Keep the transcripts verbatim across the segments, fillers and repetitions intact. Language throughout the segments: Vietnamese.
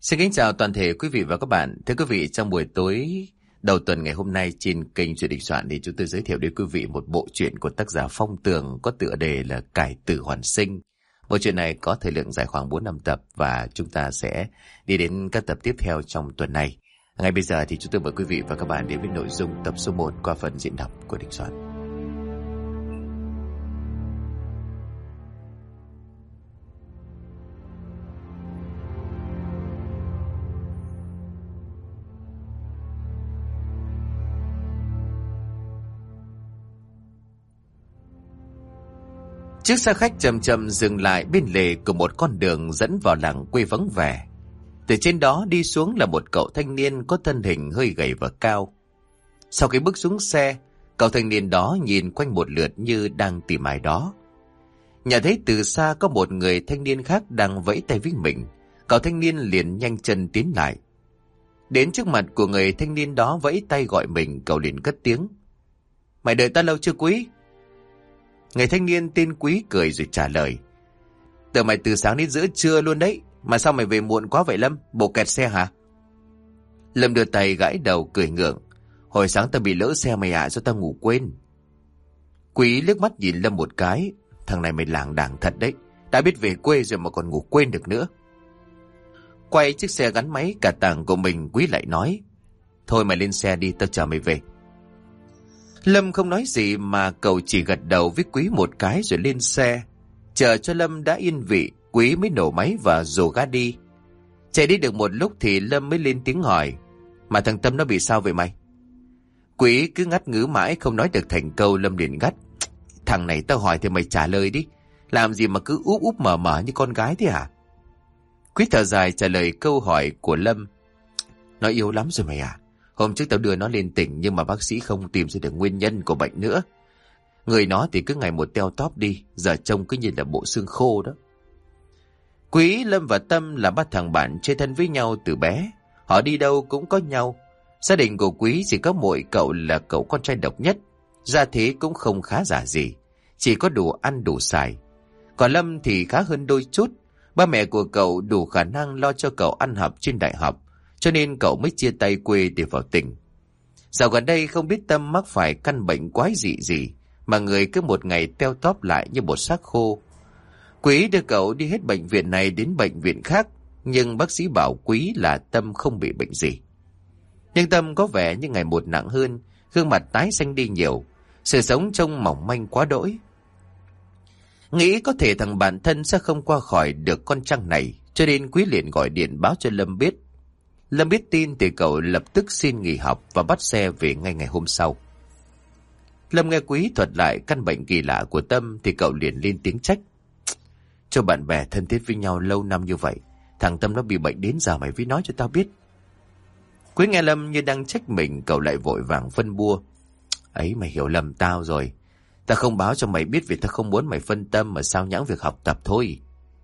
Xin kính chào toàn thể quý vị và các bạn. Thưa quý vị, trong buổi tối đầu tuần ngày hôm nay trên kênh Chuyện Đình Soạn thì chúng tôi giới thiệu đến quý vị một bộ truyện của tác giả Phong Tường có tựa đề là Cải Tử Hoàn Sinh. Bộ truyện này có thời lượng dài khoảng bốn năm tập và chúng ta sẽ đi đến các tập tiếp theo trong tuần này. Ngay bây giờ thì chúng tôi mời quý vị và các bạn đến với nội dung tập số một qua phần diễn đọc của Đình Soạn. Chiếc xe khách chậm chậm dừng lại bên lề của một con đường dẫn vào làng quê vắng vẻ. Từ trên đó đi xuống là một cậu thanh niên có thân hình hơi gầy và cao. Sau khi bước xuống xe, cậu thanh niên đó nhìn quanh một lượt như đang tìm ai đó. Nhận thấy từ xa có một người thanh niên khác đang vẫy tay với mình, cậu thanh niên liền nhanh chân tiến lại. Đến trước mặt của người thanh niên đó vẫy tay gọi mình, cậu liền cất tiếng: "Mày đợi ta lâu chưa Quý?" Người thanh niên tên Quý cười rồi trả lời: "Tụi mày từ sáng đến giữa trưa luôn đấy, mà sao mày về muộn quá vậy Lâm, bộ kẹt xe hả?" Lâm đưa tay gãi đầu cười ngượng: "Hồi sáng tao bị lỡ xe mày ạ, à, do tao ngủ quên." Quý liếc mắt nhìn Lâm một cái: "Thằng này mày lảng đảng thật đấy, đã biết về quê rồi mà còn ngủ quên được nữa." Quay chiếc xe gắn máy cả tàng của mình, Quý lại nói: "Thôi mày lên xe đi, tao chở mày về." Lâm không nói gì mà cậu chỉ gật đầu với Quý một cái rồi lên xe. Chờ cho Lâm đã yên vị, Quý mới nổ máy và rồ ga đi. Chạy đi được một lúc thì Lâm mới lên tiếng hỏi: "Mà thằng Tâm nó bị sao vậy mày?" Quý cứ ngắt ngứ mãi không nói được thành câu. Lâm liền gắt: "Thằng này tao hỏi thì mày trả lời đi, làm gì mà cứ úp úp mở mở như con gái thế hả?" Quý thở dài trả lời câu hỏi của Lâm: "Nó yếu lắm rồi mày à. Hôm trước tao đưa nó lên tỉnh nhưng mà bác sĩ không tìm ra được nguyên nhân của bệnh nữa. Người nó thì cứ ngày một teo tóp đi, giờ trông cứ như là bộ xương khô đó." Quý, Lâm và Tâm là ba thằng bạn chơi thân với nhau từ bé. Họ đi đâu cũng có nhau. Gia đình của Quý chỉ có mỗi cậu là cậu con trai độc nhất. Gia thế cũng không khá giả gì, chỉ có đủ ăn đủ xài. Còn Lâm thì khá hơn đôi chút. Ba mẹ của cậu đủ khả năng lo cho cậu ăn học trên đại học, cho nên cậu mới chia tay quê để vào tỉnh. Dạo gần đây không biết Tâm mắc phải căn bệnh quái dị gì mà người cứ một ngày teo tóp lại như một xác khô. Quý đưa cậu đi hết bệnh viện này đến bệnh viện khác, nhưng bác sĩ bảo Quý là Tâm không bị bệnh gì. Nhưng Tâm có vẻ như ngày một nặng hơn, gương mặt tái xanh đi nhiều, sự sống trông mỏng manh quá đỗi. Nghĩ có thể thằng bạn thân sẽ không qua khỏi được con trăng này, cho nên Quý liền gọi điện báo cho Lâm biết. Lâm biết tin thì cậu lập tức xin nghỉ học và bắt xe về ngay ngày hôm sau. Lâm nghe Quý thuật lại căn bệnh kỳ lạ của Tâm thì cậu liền lên tiếng trách: "Cho bạn bè thân thiết với nhau lâu năm như vậy, thằng Tâm nó bị bệnh đến giờ mày mới nói cho tao biết." Quý nghe Lâm như đang trách mình, cậu lại vội vàng phân bua: "Ấy, mày hiểu lầm tao rồi. Tao không báo cho mày biết vì tao không muốn mày phân tâm mà sao nhãng việc học tập thôi."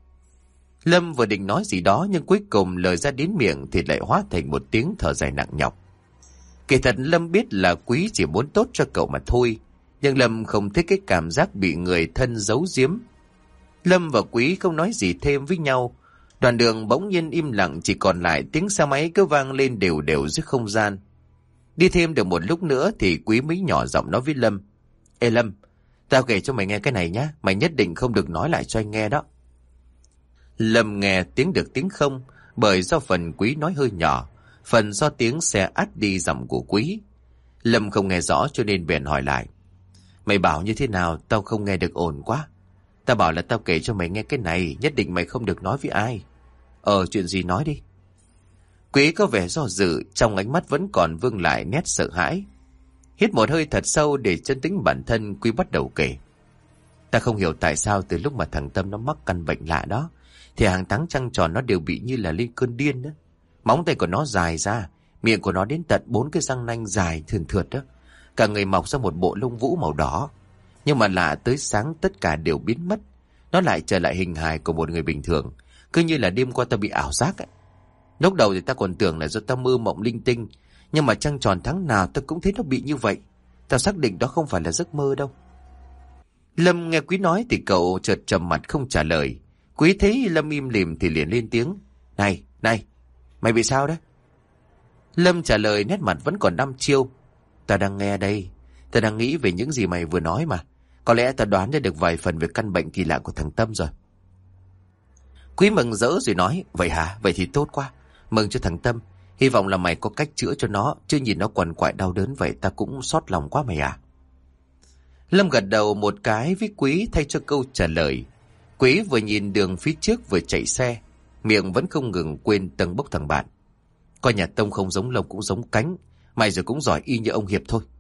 Lâm vừa định nói gì đó nhưng cuối cùng lời ra đến miệng thì lại hóa thành một tiếng thở dài nặng nhọc. Kỳ thật Lâm biết là Quý chỉ muốn tốt cho cậu mà thôi, nhưng Lâm không thích cái cảm giác bị người thân giấu giếm. Lâm và Quý không nói gì thêm với nhau. Đoạn đường bỗng nhiên im lặng, chỉ còn lại tiếng xe máy cứ vang lên đều đều giữa không gian. Đi thêm được một lúc nữa thì Quý mới nhỏ giọng nói với Lâm: "Ê Lâm, tao kể cho mày nghe cái này nhá, mày nhất định không được nói lại cho anh nghe đó." Lâm nghe tiếng được tiếng không, bởi do phần Quý nói hơi nhỏ, phần do tiếng xe át đi giọng của Quý. Lâm không nghe rõ cho nên bèn hỏi lại: "Mày bảo như thế nào, tao không nghe được ổn quá." "Tao bảo là tao kể cho mày nghe cái này, nhất định mày không được nói với ai." "Ờ, chuyện gì nói đi." Quý có vẻ do dự, trong ánh mắt vẫn còn vương lại nét sợ hãi. Hít một hơi thật sâu để trấn tĩnh bản thân, Quý bắt đầu kể: "Ta không hiểu tại sao từ lúc mà thằng Tâm nó mắc căn bệnh lạ đó thì hàng tháng trăng tròn nó đều bị như là lên cơn điên đó. Móng tay của nó dài ra, miệng của nó đến tận bốn cái răng nanh dài thườn thượt đó. Cả người mọc ra một bộ lông vũ màu đỏ. Nhưng mà lạ tới sáng tất cả đều biến mất. Nó lại trở lại hình hài của một người bình thường, cứ như là đêm qua ta bị ảo giác ấy. Lúc đầu thì ta còn tưởng là do ta mơ mộng linh tinh, nhưng mà trăng tròn tháng nào ta cũng thấy nó bị như vậy. Ta xác định đó không phải là giấc mơ đâu." Lâm nghe Quý nói thì cậu chợt trầm mặt không trả lời. Quý thấy Lâm im lìm thì liền lên tiếng: "Này, này, Mày bị sao đấy? Lâm trả lời nét mặt vẫn còn đăm chiêu. Ta đang nghe đây. Ta đang nghĩ về những gì mày vừa nói mà. Có lẽ ta đoán ra được vài phần về căn bệnh kỳ lạ của thằng Tâm rồi. Quý mừng rỡ rồi nói. Vậy hả? Vậy thì tốt quá. Mừng cho thằng Tâm. Hy vọng là mày có cách chữa cho nó. Chứ nhìn nó quằn quại đau đớn vậy ta cũng xót lòng quá mày à. Lâm gật đầu một cái với Quý thay cho câu trả lời. Quý vừa nhìn đường phía trước vừa chạy xe. Miệng vẫn không ngừng quên tâng bốc thằng bạn. Coi nhà Tông không giống lông cũng giống cánh. Mày rồi cũng giỏi y như ông Hiệp thôi.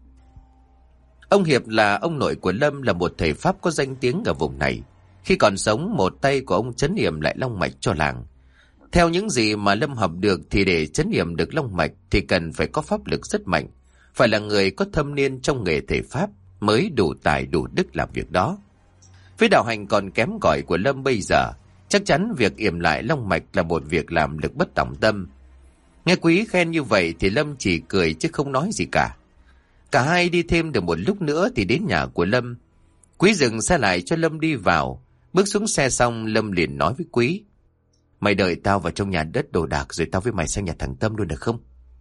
Ông Hiệp là ông nội của Lâm, là một thầy Pháp có danh tiếng ở vùng này. Khi còn sống, một tay của ông trấn yểm lại long mạch cho làng. Theo những gì mà Lâm học được thì để trấn yểm được long mạch thì cần phải có pháp lực rất mạnh. Phải là người có thâm niên trong nghề thầy Pháp mới đủ tài đủ đức làm việc đó. Với đạo hành còn kém cỏi của Lâm bây giờ, chắc chắn việc yểm lại long mạch là một việc làm lực bất tòng tâm. Nghe Quý khen như vậy thì Lâm chỉ cười chứ không nói gì cả. Cả hai đi thêm được một lúc nữa thì đến nhà của Lâm. Quý dừng xe lại cho Lâm đi vào. Bước xuống xe xong Lâm liền nói với Quý. Mày đợi tao vào trong nhà đất đồ đạc rồi tao với mày sang nhà thằng Tâm luôn được không?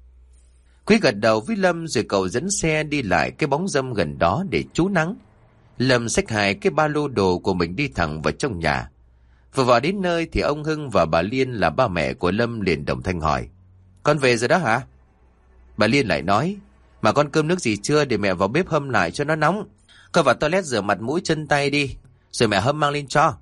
Quý gật đầu với Lâm rồi cậu dẫn xe đi lại cái bóng râm gần đó để trú nắng. Lâm xách hai cái ba lô đồ của mình đi thẳng vào trong nhà. Vừa vào đến nơi thì ông Hưng và bà Liên là ba mẹ của Lâm liền đồng thanh hỏi. Con về rồi đó hả? Bà Liên lại nói. Mà con cơm nước gì chưa để mẹ vào bếp hâm lại cho nó nóng. Con vào toilet rửa mặt mũi chân tay đi. Rồi mẹ hâm mang lên cho.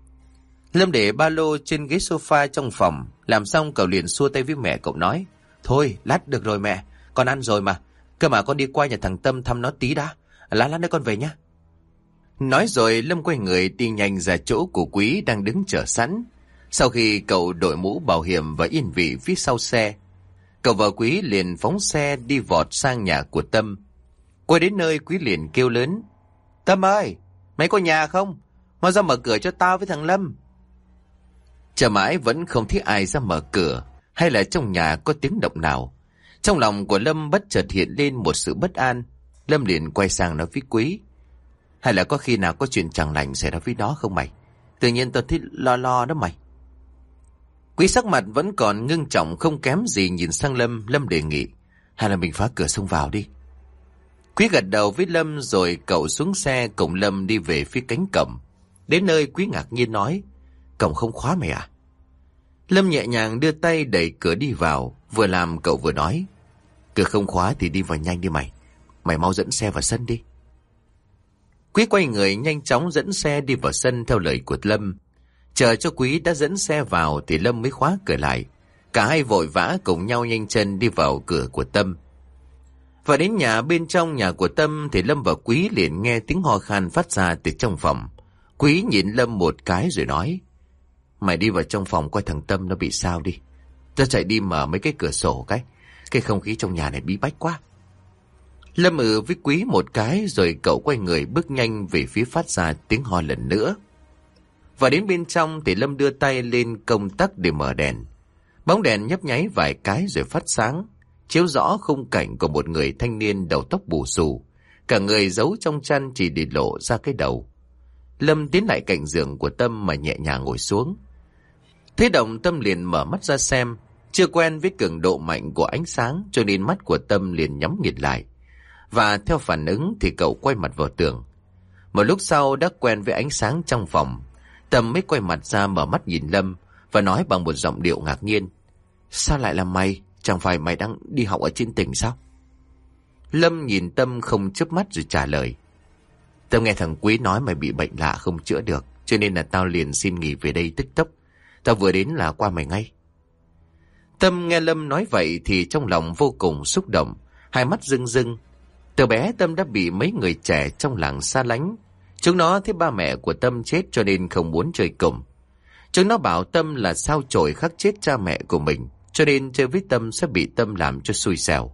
Lâm để ba lô trên ghế sofa trong phòng. Làm xong cậu liền xua tay với mẹ cậu nói. Thôi lát được rồi mẹ. Con ăn rồi mà. Cơ mà con đi qua nhà thằng Tâm thăm nó tí đã. Lát lát nữa con về nhé. Nói rồi Lâm quay người đi nhanh ra chỗ của Quý đang đứng chờ sẵn. Sau khi cậu đội mũ bảo hiểm và yên vị phía sau xe, cậu và Quý liền phóng xe đi vọt sang nhà của Tâm. Quay đến nơi Quý liền kêu lớn. Tâm ơi, mày có nhà không? Mau ra mở cửa cho tao với thằng Lâm. Chờ mãi vẫn không thấy ai ra mở cửa, hay là trong nhà có tiếng động nào. Trong lòng của Lâm bất chợt hiện lên một sự bất an. Lâm liền quay sang nói với Quý. Hay là có khi nào có chuyện chẳng lành xảy ra với nó không mày? Tự nhiên tao thấy lo lo đó mày. Quý sắc mặt vẫn còn ngưng trọng không kém gì nhìn sang Lâm. Lâm đề nghị. Hay là mình phá cửa xông vào đi. Quý gật đầu với Lâm rồi cậu xuống xe cùng Lâm đi về phía cánh cổng. Đến nơi Quý ngạc nhiên nói. Cổng không khóa mày à? Lâm nhẹ nhàng đưa tay đẩy cửa đi vào. Vừa làm cậu vừa nói. Cửa không khóa thì đi vào nhanh đi mày. Mày mau dẫn xe vào sân đi. Quý quay người nhanh chóng dẫn xe đi vào sân theo lời của Lâm. Chờ cho Quý đã dẫn xe vào thì Lâm mới khóa cửa lại. Cả hai vội vã cùng nhau nhanh chân đi vào cửa của Tâm. Và đến nhà bên trong nhà của Tâm thì Lâm và Quý liền nghe tiếng ho khan phát ra từ trong phòng. Quý nhìn Lâm một cái rồi nói. Mày đi vào trong phòng coi thằng Tâm nó bị sao đi. Tao chạy đi mở mấy cái cửa sổ cái. Cái không khí trong nhà này bí bách quá. Lâm ừ với Quý một cái rồi cậu quay người bước nhanh về phía phát ra tiếng ho lần nữa. Và đến bên trong thì Lâm đưa tay lên công tắc để mở đèn. Bóng đèn nhấp nháy vài cái rồi phát sáng, chiếu rõ khung cảnh của một người thanh niên đầu tóc bù xù, cả người giấu trong chăn chỉ để lộ ra cái đầu. Lâm tiến lại cạnh giường của Tâm mà nhẹ nhàng ngồi xuống. Thế động Tâm liền mở mắt ra xem, chưa quen với cường độ mạnh của ánh sáng cho nên mắt của Tâm liền nhắm nghiền lại. Và theo phản ứng thì cậu quay mặt vào tường. Một lúc sau đã quen với ánh sáng trong phòng, Tâm mới quay mặt ra mở mắt nhìn Lâm và nói bằng một giọng điệu ngạc nhiên. Sao lại là mày? Chẳng phải mày đang đi học ở trên tỉnh sao? Lâm nhìn Tâm không chớp mắt rồi trả lời. Tao nghe thằng Quý nói mày bị bệnh lạ không chữa được, cho nên là tao liền xin nghỉ về đây tức tốc. Tao vừa đến là qua mày ngay. Tâm nghe Lâm nói vậy thì trong lòng vô cùng xúc động, hai mắt rưng rưng. Từ bé Tâm đã bị mấy người trẻ trong làng xa lánh. Chúng nó thấy ba mẹ của Tâm chết cho nên không muốn chơi cùng. Chúng nó bảo Tâm là sao chổi khắc chết cha mẹ của mình, cho nên chơi với Tâm sẽ bị Tâm làm cho xui xẻo.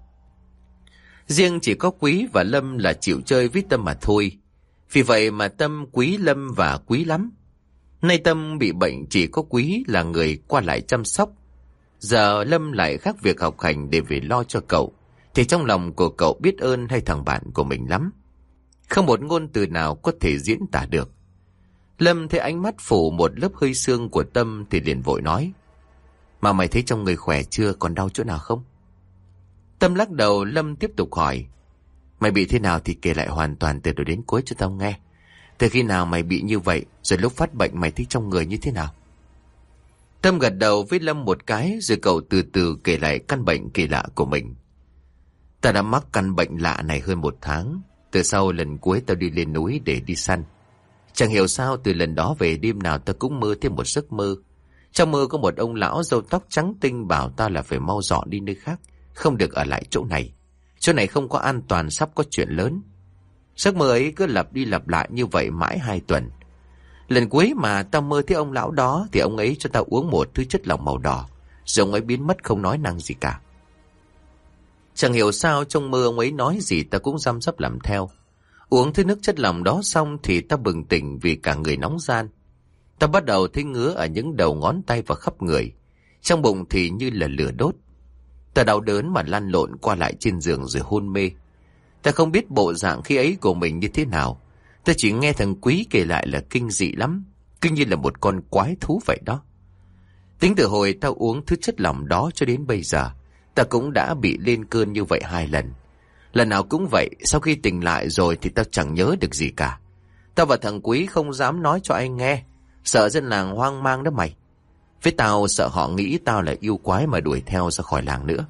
Riêng chỉ có Quý và Lâm là chịu chơi với Tâm mà thôi. Vì vậy mà Tâm quý Lâm và quý lắm. Nay Tâm bị bệnh chỉ có Quý là người qua lại chăm sóc. Giờ Lâm lại khác việc học hành để về lo cho cậu, thì trong lòng của cậu biết ơn hai thằng bạn của mình lắm. Không một ngôn từ nào có thể diễn tả được. Lâm thấy ánh mắt phủ một lớp hơi sương của Tâm thì liền vội nói. Mà mày thấy trong người khỏe chưa, còn đau chỗ nào không? Tâm lắc đầu. Lâm tiếp tục hỏi, mày bị thế nào thì kể lại hoàn toàn từ đầu đến cuối cho tao nghe. Từ khi nào mày bị như vậy, rồi lúc phát bệnh mày thấy trong người như thế nào? Tâm gật đầu với Lâm một cái, rồi cậu từ từ kể lại căn bệnh kỳ lạ của mình. Ta đã mắc căn bệnh lạ này hơn một tháng. Từ sau lần cuối tao đi lên núi để đi săn. Chẳng hiểu sao từ lần đó về đêm nào tao cũng mơ thêm một giấc mơ. Trong mơ có một ông lão râu tóc trắng tinh bảo tao là phải mau dọn đi nơi khác, không được ở lại chỗ này. Chỗ này không có an toàn, sắp có chuyện lớn. Giấc mơ ấy cứ lặp đi lặp lại như vậy mãi hai tuần. Lần cuối mà tao mơ thấy ông lão đó thì ông ấy cho tao uống một thứ chất lỏng màu đỏ, rồi ông ấy biến mất không nói năng gì cả. Chẳng hiểu sao trong mơ ông ấy nói gì tao cũng răm rắp làm theo. Uống thứ nước chất lỏng đó xong thì tao bừng tỉnh vì cả người nóng ran. Tao bắt đầu thấy ngứa ở những đầu ngón tay và khắp người. Trong bụng thì như là lửa đốt. Tao đau đớn mà lăn lộn qua lại trên giường rồi hôn mê. Tao không biết bộ dạng khi ấy của mình như thế nào. Tao chỉ nghe thằng Quý kể lại là kinh dị lắm, cứ như là một con quái thú vậy đó. Tính từ hồi tao uống thứ chất lỏng đó cho đến bây giờ, tao cũng đã bị lên cơn như vậy hai lần. Lần nào cũng vậy, sau khi tỉnh lại rồi thì tao chẳng nhớ được gì cả. Tao và thằng Quý không dám nói cho ai nghe, sợ dân làng hoang mang đó mày. Với tao sợ họ nghĩ tao là yêu quái mà đuổi theo ra khỏi làng nữa.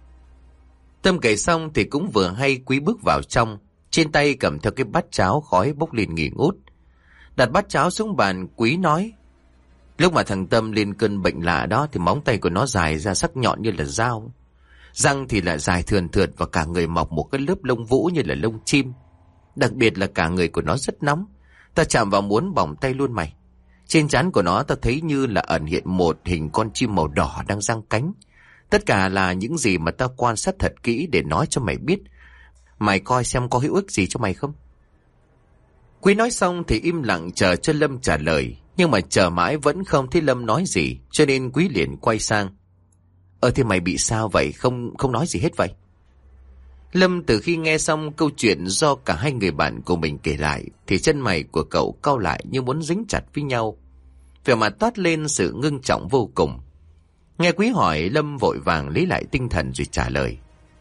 Tâm kể xong thì cũng vừa hay Quý bước vào trong, trên tay cầm theo cái bát cháo khói bốc lên nghi ngút. Đặt bát cháo xuống bàn, Quý nói, lúc mà thằng Tâm lên cơn bệnh lạ đó thì móng tay của nó dài ra sắc nhọn như là dao. Răng thì lại dài thườn thượt và cả người mọc một cái lớp lông vũ như là lông chim. Đặc biệt là cả người của nó rất nóng. Ta chạm vào muốn bỏng tay luôn mày. Trên trán của nó ta thấy như là ẩn hiện một hình con chim màu đỏ đang giang cánh. Tất cả là những gì mà ta quan sát thật kỹ để nói cho mày biết. Mày coi xem có hữu ích gì cho mày không? Quý nói xong thì im lặng chờ cho Lâm trả lời. Nhưng mà chờ mãi vẫn không thấy Lâm nói gì, cho nên Quý liền quay sang. Ờ thì mày bị sao vậy? Không không nói gì hết vậy? Lâm từ khi nghe xong câu chuyện do cả hai người bạn của mình kể lại thì chân mày của cậu cau lại như muốn dính chặt với nhau. Vẻ mặt toát lên sự ngưng trọng vô cùng. Nghe Quý hỏi, Lâm vội vàng lấy lại tinh thần rồi trả lời.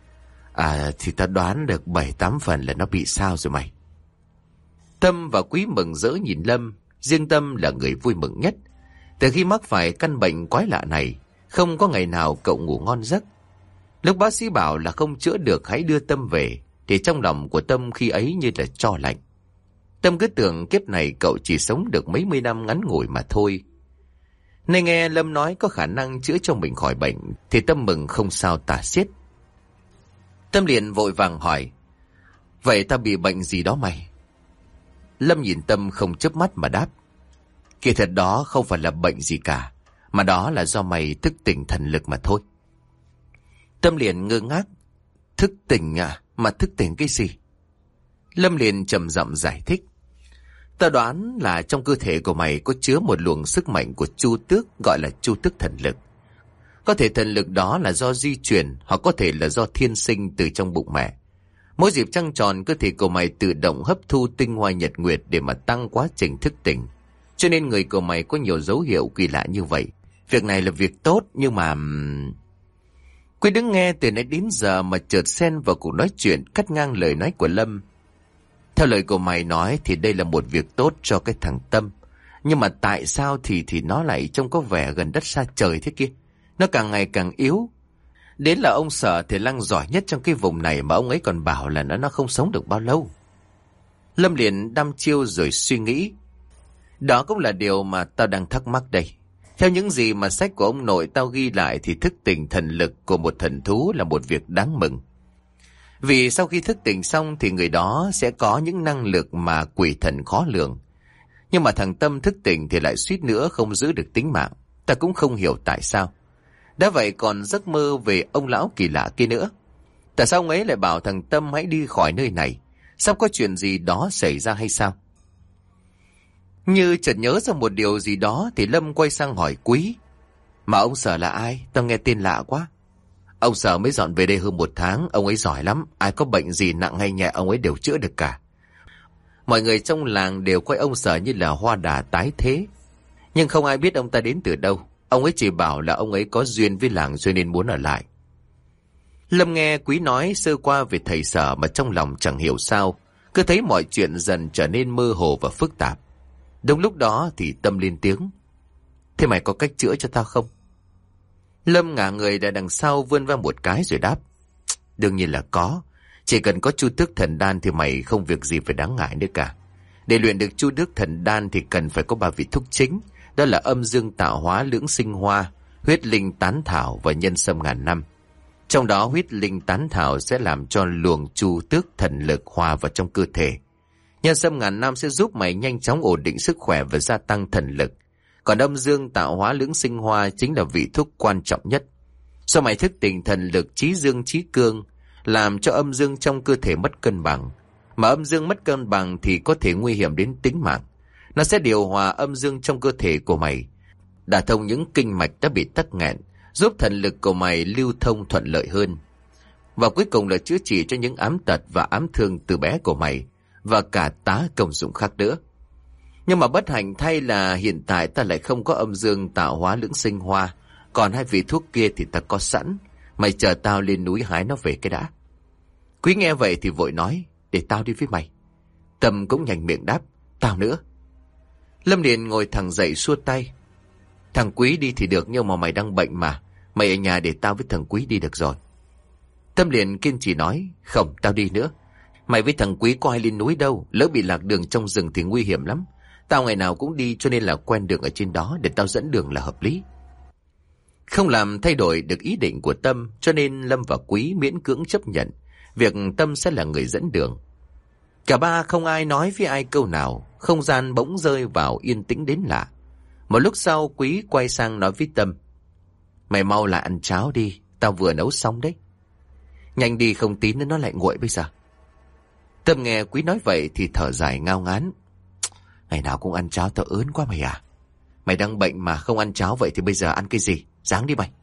À thì ta đoán được bảy tám phần là nó bị sao rồi mày. Tâm và Quý mừng rỡ nhìn Lâm. Riêng Tâm là người vui mừng nhất. Từ khi mắc phải căn bệnh quái lạ này, không có ngày nào cậu ngủ ngon giấc. Lúc bác sĩ bảo là không chữa được hãy đưa Tâm về, thì trong lòng của Tâm khi ấy như là tro lạnh. Tâm cứ tưởng kiếp này cậu chỉ sống được mấy mươi năm ngắn ngủi mà thôi. Nay nghe Lâm nói có khả năng chữa cho mình khỏi bệnh, thì Tâm mừng không sao tả xiết. Tâm liền vội vàng hỏi, vậy ta bị bệnh gì đó mày? Lâm nhìn Tâm không chớp mắt mà đáp, kỳ thật đó không phải là bệnh gì cả, mà đó là do mày thức tỉnh thần lực mà thôi. Tâm liền ngơ ngác, thức tỉnh à? Mà thức tỉnh cái gì? Lâm liền trầm giọng giải thích, ta đoán là trong cơ thể của mày có chứa một luồng sức mạnh của Chu Tước, gọi là Chu Tước thần lực. Có thể thần lực đó là do di truyền, hoặc có thể là do thiên sinh từ trong bụng mẹ. Mỗi dịp trăng tròn, cơ thể của mày tự động hấp thu tinh hoa nhật nguyệt để mà tăng quá trình thức tỉnh. Cho nên người của mày có nhiều dấu hiệu kỳ lạ như vậy. Việc này là việc tốt, nhưng mà... Quý đứng nghe từ nãy đến giờ mà chợt xen vào cuộc nói chuyện, cắt ngang lời nói của Lâm. Theo lời của mày nói thì đây là một việc tốt cho cái thằng Tâm. Nhưng mà tại sao thì thì nó lại trông có vẻ gần đất xa trời thế kia? Nó càng ngày càng yếu. Đến là ông Sở thì lăng giỏi nhất trong cái vùng này mà ông ấy còn bảo là nó nó không sống được bao lâu. Lâm liền đăm chiêu rồi suy nghĩ. Đó cũng là điều mà tao đang thắc mắc đây. Theo những gì mà sách của ông nội tao ghi lại thì thức tỉnh thần lực của một thần thú là một việc đáng mừng. Vì sau khi thức tỉnh xong thì người đó sẽ có những năng lực mà quỷ thần khó lường. Nhưng mà thằng Tâm thức tỉnh thì lại suýt nữa không giữ được tính mạng. Ta cũng không hiểu tại sao. Đã vậy còn giấc mơ về ông lão kỳ lạ kia nữa. Tại sao ông ấy lại bảo thằng Tâm hãy đi khỏi nơi này? Sắp có chuyện gì đó xảy ra hay sao? Như chợt nhớ ra một điều gì đó thì Lâm quay sang hỏi Quý. Mà ông Sở là ai? Tao nghe tên lạ quá. Ông Sở mới dọn về đây hơn một tháng. Ông ấy giỏi lắm. Ai có bệnh gì nặng hay nhẹ ông ấy đều chữa được cả. Mọi người trong làng đều coi ông Sở như là hoa đà tái thế. Nhưng không ai biết ông ta đến từ đâu. Ông ấy chỉ bảo là ông ấy có duyên với làng cho nên muốn ở lại. Lâm nghe Quý nói sơ qua về thầy Sở mà trong lòng chẳng hiểu sao, cứ thấy mọi chuyện dần trở nên mơ hồ và phức tạp. Đúng lúc đó thì Tâm lên tiếng. Thế mày có cách chữa cho tao không? Lâm ngả người ra đằng sau vươn ra một cái rồi đáp. Đương nhiên là có. Chỉ cần có Chu Tước Thần Đan thì mày không việc gì phải đáng ngại nữa cả. Để luyện được Chu Tước Thần Đan thì cần phải có ba vị thúc chính. Đó là âm dương tạo hóa lưỡng sinh hoa, huyết linh tán thảo và nhân sâm ngàn năm. Trong đó huyết linh tán thảo sẽ làm cho luồng Chu Tước thần lực hòa vào trong cơ thể. Nhân sâm ngàn năm sẽ giúp mày nhanh chóng ổn định sức khỏe và gia tăng thần lực. Còn âm dương tạo hóa lưỡng sinh hoa chính là vị thuốc quan trọng nhất. Do mày thức tỉnh thần lực trí dương trí cương, làm cho âm dương trong cơ thể mất cân bằng. Mà âm dương mất cân bằng thì có thể nguy hiểm đến tính mạng. Nó sẽ điều hòa âm dương trong cơ thể của mày, đả thông những kinh mạch đã bị tắc nghẽn, giúp thần lực của mày lưu thông thuận lợi hơn. Và cuối cùng là chữa trị cho những ám tật và ám thương từ bé của mày, và cả tá công dụng khác nữa. Nhưng mà bất hạnh thay là hiện tại ta lại không có âm dương tạo hóa lưỡng sinh hoa, còn hai vị thuốc kia thì ta có sẵn. Mày chờ tao lên núi hái nó về cái đã. Quý nghe vậy thì vội nói, để tao đi với mày. Tâm cũng nhanh miệng đáp, tao nữa. Lâm liền ngồi thẳng dậy xua tay. Thằng Quý đi thì được, nhưng mà mày đang bệnh mà. Mày ở nhà để tao với thằng Quý đi được rồi. Tâm liền kiên trì nói, không, tao đi nữa. Mày với thằng Quý có ai lên núi đâu, lỡ bị lạc đường trong rừng thì nguy hiểm lắm. Tao ngày nào cũng đi cho nên là quen đường ở trên đó, để tao dẫn đường là hợp lý. Không làm thay đổi được ý định của Tâm, cho nên Lâm và Quý miễn cưỡng chấp nhận việc Tâm sẽ là người dẫn đường. Cả ba không ai nói với ai câu nào, không gian bỗng rơi vào yên tĩnh đến lạ. Một lúc sau Quý quay sang nói với Tâm, mày mau lại ăn cháo đi, tao vừa nấu xong đấy. Nhanh đi, không tí nữa nó lại nguội bây giờ. Tâm nghe Quý nói vậy thì thở dài ngao ngán. Ngày nào cũng ăn cháo tao ớn quá mày à. Mày đang bệnh mà không ăn cháo vậy thì bây giờ ăn cái gì? Ráng đi mày.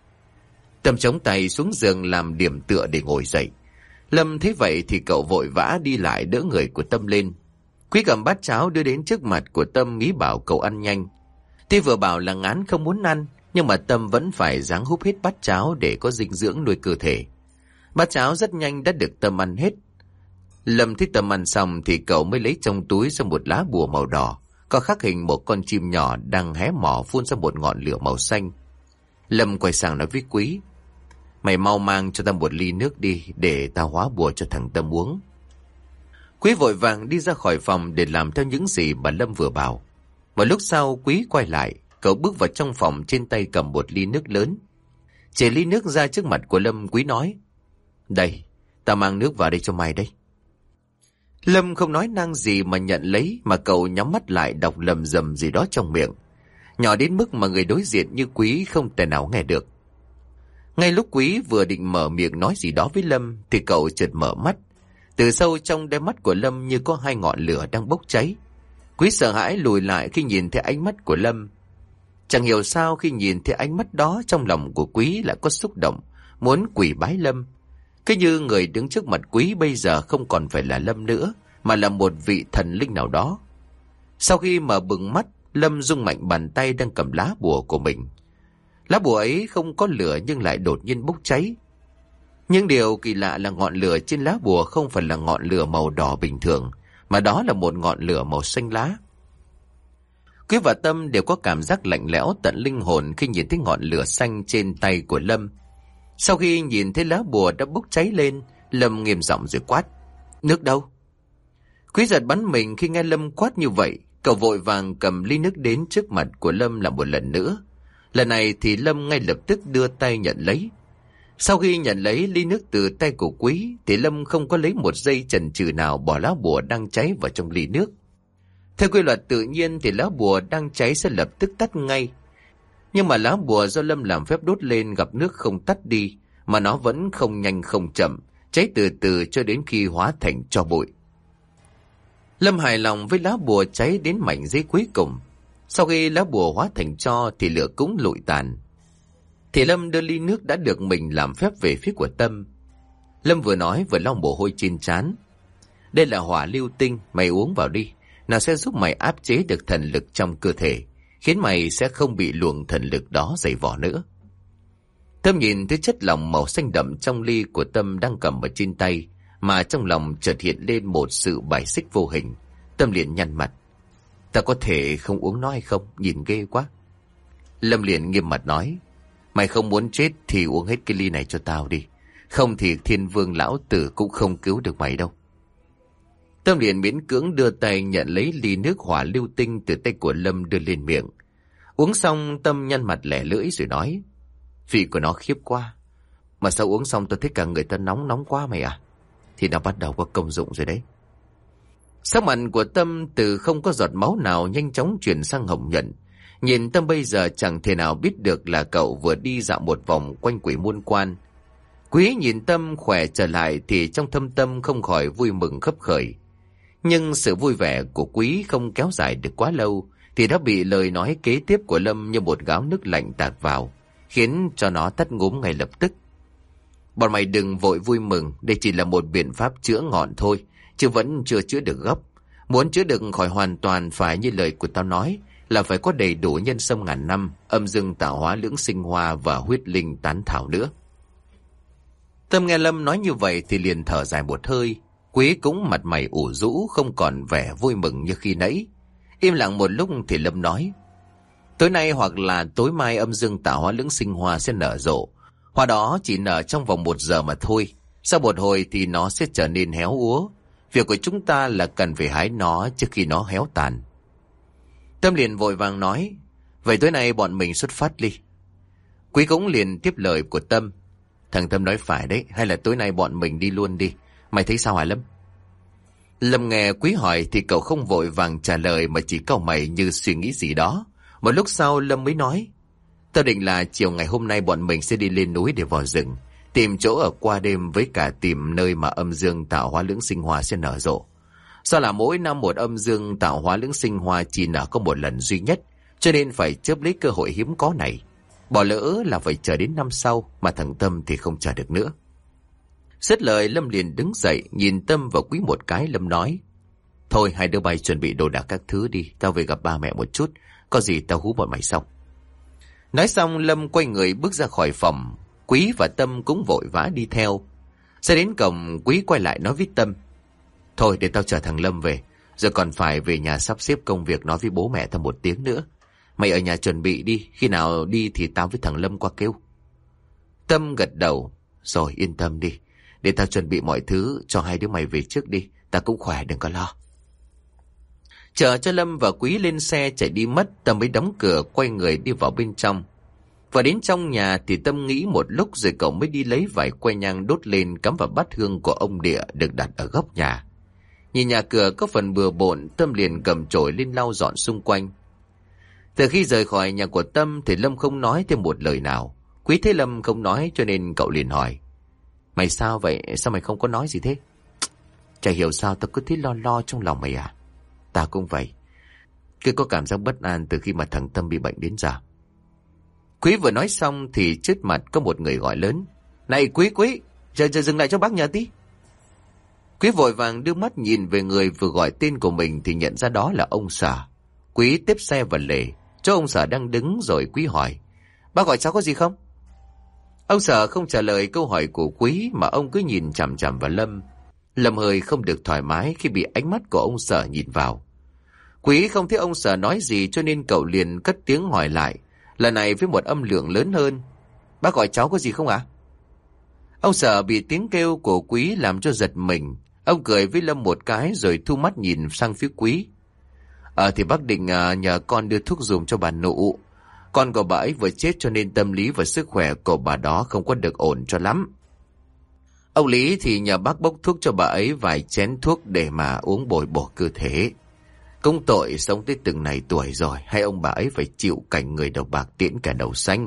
Tâm chống tay xuống giường làm điểm tựa để ngồi dậy. Lâm thấy vậy thì cậu vội vã đi lại đỡ người của Tâm lên. Quý cầm bát cháo đưa đến trước mặt của Tâm, nghĩ bảo cậu ăn nhanh. Tuy vừa bảo là ngán không muốn ăn, nhưng mà Tâm vẫn phải ráng húp hết bát cháo để có dinh dưỡng nuôi cơ thể. Bát cháo rất nhanh đã được Tâm ăn hết. Lâm thấy Tâm ăn xong thì cậu mới lấy trong túi ra một lá bùa màu đỏ, có khắc hình một con chim nhỏ đang hé mỏ phun ra một ngọn lửa màu xanh. Lâm quay sang nói với Quý, mày mau mang cho tao một ly nước đi, để tao hóa bùa cho thằng Tâm uống. Quý vội vàng đi ra khỏi phòng để làm theo những gì mà Lâm vừa bảo. Một lúc sau Quý quay lại, cậu bước vào trong phòng, trên tay cầm một ly nước lớn. Chỉ ly nước ra trước mặt của Lâm, Quý nói, đây, tao mang nước vào đây cho mày đây. Lâm không nói năng gì mà nhận lấy, mà cậu nhắm mắt lại đọc lầm rầm gì đó trong miệng, nhỏ đến mức mà người đối diện như Quý không thể nào nghe được. Ngay lúc Quý vừa định mở miệng nói gì đó với Lâm thì cậu chợt mở mắt. Từ sâu trong đôi mắt của Lâm như có hai ngọn lửa đang bốc cháy. Quý sợ hãi lùi lại khi nhìn thấy ánh mắt của Lâm. Chẳng hiểu sao khi nhìn thấy ánh mắt đó, trong lòng của Quý lại có xúc động muốn quỳ bái Lâm. Cứ như người đứng trước mặt Quý bây giờ không còn phải là Lâm nữa, mà là một vị thần linh nào đó. Sau khi mở bừng mắt, Lâm rung mạnh bàn tay đang cầm lá bùa của mình. Lá bùa ấy không có lửa nhưng lại đột nhiên bốc cháy. Nhưng điều kỳ lạ là ngọn lửa trên lá bùa không phải là ngọn lửa màu đỏ bình thường, mà đó là một ngọn lửa màu xanh lá. Quý và Tâm đều có cảm giác lạnh lẽo tận linh hồn khi nhìn thấy ngọn lửa xanh trên tay của Lâm. Sau khi nhìn thấy lá bùa đã bốc cháy lên, Lâm nghiêm giọng rồi quát, nước đâu? Quý giật bắn mình khi nghe Lâm quát như vậy. Cậu vội vàng cầm ly nước đến trước mặt của Lâm là một lần nữa. Lần này thì Lâm ngay lập tức đưa tay nhận lấy. Sau khi nhận lấy ly nước từ tay của Quý thì Lâm không có lấy một giây chần chừ nào bỏ lá bùa đang cháy vào trong ly nước. Theo quy luật tự nhiên thì lá bùa đang cháy sẽ lập tức tắt ngay. Nhưng mà lá bùa do Lâm làm phép đốt lên gặp nước không tắt đi, mà nó vẫn không nhanh không chậm, cháy từ từ cho đến khi hóa thành tro bụi. Lâm hài lòng với lá bùa cháy đến mảnh giấy cuối cùng. Sau khi lá bùa hóa thành tro thì lửa cũng lụi tàn. Thì Lâm đưa ly nước đã được mình làm phép về phía của Tâm. Lâm vừa nói vừa lau mồ hôi trên trán. Đây là hỏa lưu tinh, mày uống vào đi, nó sẽ giúp mày áp chế được thần lực trong cơ thể, khiến mày sẽ không bị luồng thần lực đó giày vò nữa. Tâm nhìn thấy chất lỏng màu xanh đậm trong ly của Tâm đang cầm ở trên tay, mà trong lòng chợt hiện lên một sự bài xích vô hình. Tâm liền nhăn mặt. Ta có thể không uống nó hay không? Nhìn ghê quá. Lâm liền nghiêm mặt nói. Mày không muốn chết thì uống hết cái ly này cho tao đi. Không thì Thiên Vương lão tử cũng không cứu được mày đâu. Tâm liền miễn cưỡng đưa tay nhận lấy ly nước hỏa lưu tinh từ tay của Lâm đưa lên miệng. Uống xong Tâm nhăn mặt lẻ lưỡi rồi nói. Vị của nó khiếp quá. Mà sao uống xong tôi thấy cả người ta nóng nóng quá mày à? Thì nó bắt đầu có công dụng rồi đấy. Sắc mặt của Tâm từ không có giọt máu nào nhanh chóng chuyển sang hồng nhuận. Nhìn Tâm bây giờ chẳng thể nào biết được là cậu vừa đi dạo một vòng quanh quỷ môn quan. Quý nhìn Tâm khỏe trở lại thì trong thâm tâm không khỏi vui mừng khấp khởi. Nhưng sự vui vẻ của Quý không kéo dài được quá lâu thì đã bị lời nói kế tiếp của Lâm như một gáo nước lạnh tạt vào, khiến cho nó tắt ngúm ngay lập tức. Bọn mày đừng vội vui mừng, đây chỉ là một biện pháp chữa ngọn thôi, chứ vẫn chưa chữa được gốc. Muốn chữa được khỏi hoàn toàn phải như lời của tao nói, là phải có đầy đủ nhân sâm ngàn năm, âm dương tạo hóa lưỡng sinh hoa và huyết linh tán thảo nữa. Tâm nghe Lâm nói như vậy thì liền thở dài một hơi. Quý cũng mặt mày ủ rũ, không còn vẻ vui mừng như khi nãy. Im lặng một lúc thì Lâm nói. Tối nay hoặc là tối mai âm dương tạo hóa lưỡng sinh hoa sẽ nở rộ. Hoa đó chỉ nở trong vòng một giờ mà thôi. Sau một hồi thì nó sẽ trở nên héo úa. Việc của chúng ta là cần phải hái nó trước khi nó héo tàn. Tâm liền vội vàng nói. Vậy tối nay bọn mình xuất phát đi. Quý cũng liền tiếp lời của Tâm. Thằng Tâm nói phải đấy, hay là tối nay bọn mình đi luôn đi. Mày thấy sao hả Lâm? Lâm nghe Quý hỏi thì cậu không vội vàng trả lời mà chỉ cau mày như suy nghĩ gì đó. Một lúc sau Lâm mới nói. Tao định là chiều ngày hôm nay bọn mình sẽ đi lên núi để vào rừng, tìm chỗ ở qua đêm với cả tìm nơi mà âm dương tạo hóa lưỡng sinh hoa sẽ nở rộ. Do là mỗi năm một âm dương tạo hóa lưỡng sinh hoa chỉ nở có một lần duy nhất, cho nên phải chớp lấy cơ hội hiếm có này. Bỏ lỡ là phải chờ đến năm sau, mà thằng Tâm thì không chờ được nữa. Dứt lời Lâm liền đứng dậy, nhìn Tâm và Quý một cái. Lâm nói. Thôi hai đứa bay chuẩn bị đồ đạc các thứ đi, tao về gặp ba mẹ một chút, có gì tao hú bọn mày xong. Nói xong Lâm quay người bước ra khỏi phòng. Quý và Tâm cũng vội vã đi theo. Ra đến cổng Quý quay lại nói với Tâm. Thôi để tao chờ thằng Lâm về, rồi còn phải về nhà sắp xếp công việc nói với bố mẹ tao một tiếng nữa. Mày ở nhà chuẩn bị đi, khi nào đi thì tao với thằng Lâm qua kêu. Tâm gật đầu. Rồi yên tâm đi, để tao chuẩn bị mọi thứ cho hai đứa mày về trước đi, tao cũng khỏe đừng có lo. Chờ cho Lâm và Quý lên xe chạy đi mất, Tâm mới đóng cửa quay người đi vào bên trong. Và đến trong nhà thì Tâm nghĩ một lúc rồi cậu mới đi lấy vài que nhang đốt lên cắm vào bát hương của ông địa được đặt ở góc nhà. Nhìn nhà cửa có phần bừa bộn, Tâm liền cầm chổi lên lau dọn xung quanh. Từ khi rời khỏi nhà của Tâm thì Lâm không nói thêm một lời nào. Quý thấy Lâm không nói cho nên cậu liền hỏi. Mày sao vậy? Sao mày không có nói gì thế? Chả hiểu sao tao cứ thấy lo lo trong lòng mày à? Tao cũng vậy. Cứ có cảm giác bất an từ khi mà thằng Tâm bị bệnh đến giờ. Quý vừa nói xong thì trước mặt có một người gọi lớn. Này Quý, Quý, chờ, chờ dừng lại cho bác nhờ tí. Quý vội vàng đưa mắt nhìn về người vừa gọi tên của mình thì nhận ra đó là ông Sở. Quý tiếp xe vào lề, cho ông Sở đang đứng rồi Quý hỏi. Bác gọi cháu có gì không? Ông Sở không trả lời câu hỏi của Quý mà ông cứ nhìn chằm chằm vào Lâm. Lâm hơi không được thoải mái khi bị ánh mắt của ông Sở nhìn vào. Quý không thấy ông Sở nói gì cho nên cậu liền cất tiếng hỏi lại, lần này với một âm lượng lớn hơn. Bác gọi cháu có gì không ạ? À? Ông Sở bị tiếng kêu của Quý làm cho giật mình. Ông cười với Lâm một cái rồi thu mắt nhìn sang phía Quý. Ờ thì bác định à, nhờ con đưa thuốc dùng cho bà nụ. Con của bà ấy vừa chết cho nên tâm lý và sức khỏe của bà đó không có được ổn cho lắm. Ông Lý thì nhờ bác bốc thuốc cho bà ấy vài chén thuốc để mà uống bồi bổ cơ thể. Công tội sống tới từng này tuổi rồi, hay ông bà ấy phải chịu cảnh người đầu bạc tiễn cả đầu xanh.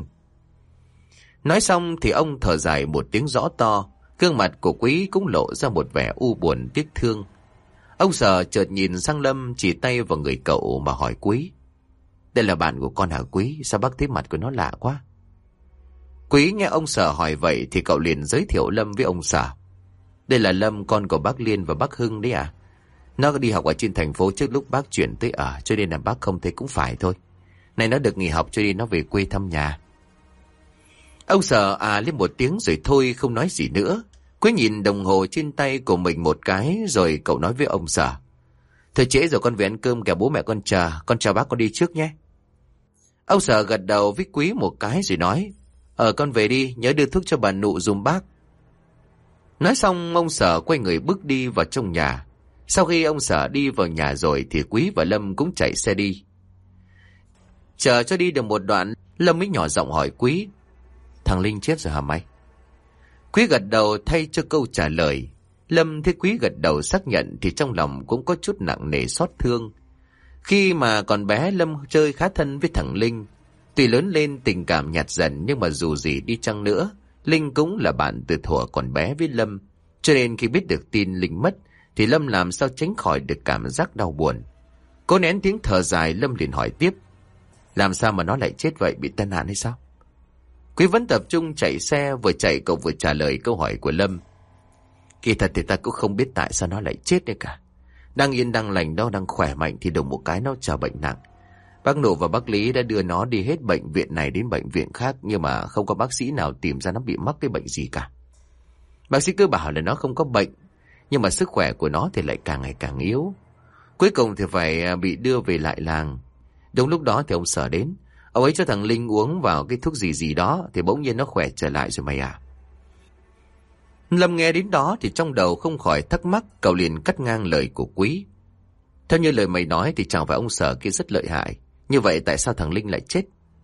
Nói xong thì ông thở dài một tiếng rõ to, gương mặt của Quý cũng lộ ra một vẻ u buồn tiếc thương. Ông Sở chợt nhìn sang Lâm, chỉ tay vào người cậu mà hỏi Quý. Đây là bạn của con hả Quý? Sao bác thấy mặt của nó lạ quá? Quý nghe ông Sở hỏi vậy thì cậu liền giới thiệu Lâm với ông Sở. Đây là Lâm, con của bác Liên và bác Hưng đấy à? Nó đi học ở trên thành phố trước lúc bác chuyển tới ở, cho nên là bác không thấy cũng phải thôi. Này nó được nghỉ học cho đi nó về quê thăm nhà. Ông Sở à lên một tiếng rồi thôi không nói gì nữa. Quý nhìn đồng hồ trên tay của mình một cái rồi cậu nói với ông Sở. Thôi trễ rồi con về ăn cơm kìa, bố mẹ con chờ, con chào bác con đi trước nhé. Ông Sở gật đầu với Quý một cái rồi nói. Ờ con về đi, nhớ đưa thuốc cho bà Nụ dùm bác. Nói xong ông Sở quay người bước đi vào trong nhà. Sau khi ông Sở đi vào nhà rồi thì Quý và Lâm cũng chạy xe đi. Chờ cho đi được một đoạn, Lâm mới nhỏ giọng hỏi Quý. Thằng Linh chết rồi hả mày? Quý gật đầu thay cho câu trả lời. Lâm thấy Quý gật đầu xác nhận thì trong lòng cũng có chút nặng nề xót thương. Khi mà còn bé Lâm chơi khá thân với thằng Linh. Tuy lớn lên tình cảm nhạt dần nhưng mà dù gì đi chăng nữa, Linh cũng là bạn từ thuở còn bé với Lâm. Cho nên khi biết được tin Linh mất thì Lâm làm sao tránh khỏi được cảm giác đau buồn. Cố nén tiếng thở dài, Lâm liền hỏi tiếp. Làm sao mà nó lại chết vậy, bị tai nạn hay sao? Quý vẫn tập trung chạy xe, vừa chạy cậu vừa trả lời câu hỏi của Lâm. Kỳ thật thì ta cũng không biết tại sao nó lại chết đấy cả. Đang yên đang lành đó, đang khỏe mạnh thì đùng một cái nó trở bệnh nặng. Bác Nụ và bác Lý đã đưa nó đi hết bệnh viện này đến bệnh viện khác, nhưng mà không có bác sĩ nào tìm ra nó bị mắc cái bệnh gì cả. Bác sĩ cứ bảo là nó không có bệnh, nhưng mà sức khỏe của nó thì lại càng ngày càng yếu. Cuối cùng thì phải bị đưa về lại làng. Đúng lúc đó thì ông Sở đến. Ông ấy cho thằng Linh uống vào cái thuốc gì gì đó thì bỗng nhiên nó khỏe trở lại rồi mày à. Lâm nghe đến đó thì trong đầu không khỏi thắc mắc, cậu liền cắt ngang lời của Quý. Theo như lời mày nói thì chẳng phải ông Sở kia rất lợi hại. Như vậy tại sao thằng Linh lại chết?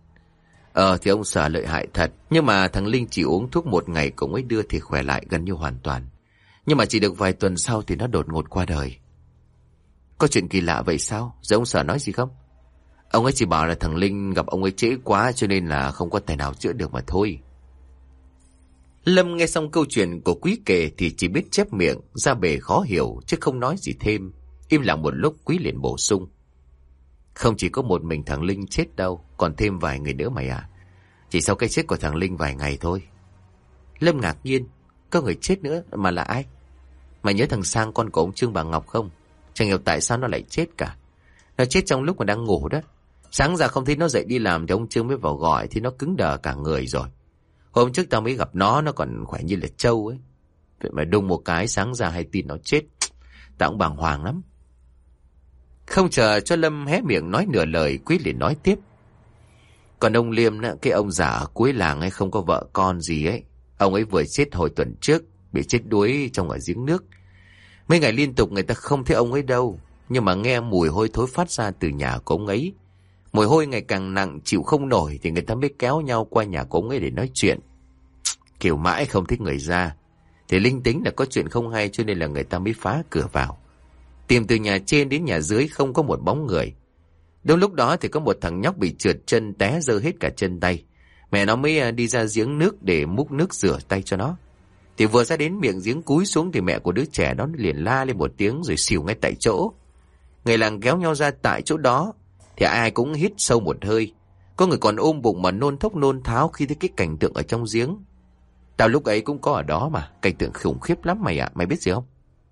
Ờ thì ông Sở lợi hại thật, nhưng mà thằng Linh chỉ uống thuốc một ngày cũng ấy đưa thì khỏe lại gần như hoàn toàn. Nhưng mà chỉ được vài tuần sau thì nó đột ngột qua đời. Có chuyện kỳ lạ vậy sao? Rồi ông Sở nói gì không? Ông ấy chỉ bảo là thằng Linh gặp ông ấy trễ quá cho nên là không có tài nào chữa được mà thôi. Lâm nghe xong câu chuyện của Quý kể thì chỉ biết chép miệng, ra bề khó hiểu chứ không nói gì thêm. Im lặng một lúc, Quý liền bổ sung. Không chỉ có một mình thằng Linh chết đâu, còn thêm vài người nữa mày à. Chỉ sau cái chết của thằng Linh vài ngày thôi. Lâm ngạc nhiên, có người chết nữa mà là ai? Mày nhớ thằng Sang con của ông Trương bà Ngọc không? Chẳng hiểu tại sao nó lại chết cả. Nó chết trong lúc mà đang ngủ đó. Sáng ra không thấy nó dậy đi làm thì ông Trương mới vào gọi thì nó cứng đờ cả người rồi. Hôm trước tao mới gặp nó, nó còn khỏe như là trâu ấy. Vậy mà đùng một cái sáng ra hay tin nó chết. Tao cũng bàng hoàng lắm. Không chờ cho Lâm hé miệng nói nửa lời, Quý liền nói tiếp. Còn ông Liêm, cái ông già ở cuối làng ấy không có vợ con gì ấy. Ông ấy vừa chết hồi tuần trước, bị chết đuối trong ở giếng nước. Mấy ngày liên tục người ta không thấy ông ấy đâu. Nhưng mà nghe mùi hôi thối phát ra từ nhà của ông ấy. Mùi hôi ngày càng nặng chịu không nổi thì người ta mới kéo nhau qua nhà của ông ấy để nói chuyện. Kiểu mãi không thích người ra. Thì linh tính là có chuyện không hay cho nên là người ta mới phá cửa vào. Tìm từ nhà trên đến nhà dưới không có một bóng người. Đúng lúc đó thì có một thằng nhóc bị trượt chân té rơi hết cả chân tay. Mẹ nó mới đi ra giếng nước để múc nước rửa tay cho nó. Thì vừa ra đến miệng giếng cúi xuống thì mẹ của đứa trẻ đó liền la lên một tiếng rồi xỉu ngay tại chỗ. Người làng kéo nhau ra tại chỗ đó thì ai cũng hít sâu một hơi. Có người còn ôm bụng mà nôn thốc nôn tháo khi thấy cái cảnh tượng ở trong giếng. Tao lúc ấy cũng có ở đó mà, cảnh tượng khủng khiếp lắm mày ạ, mày biết gì không?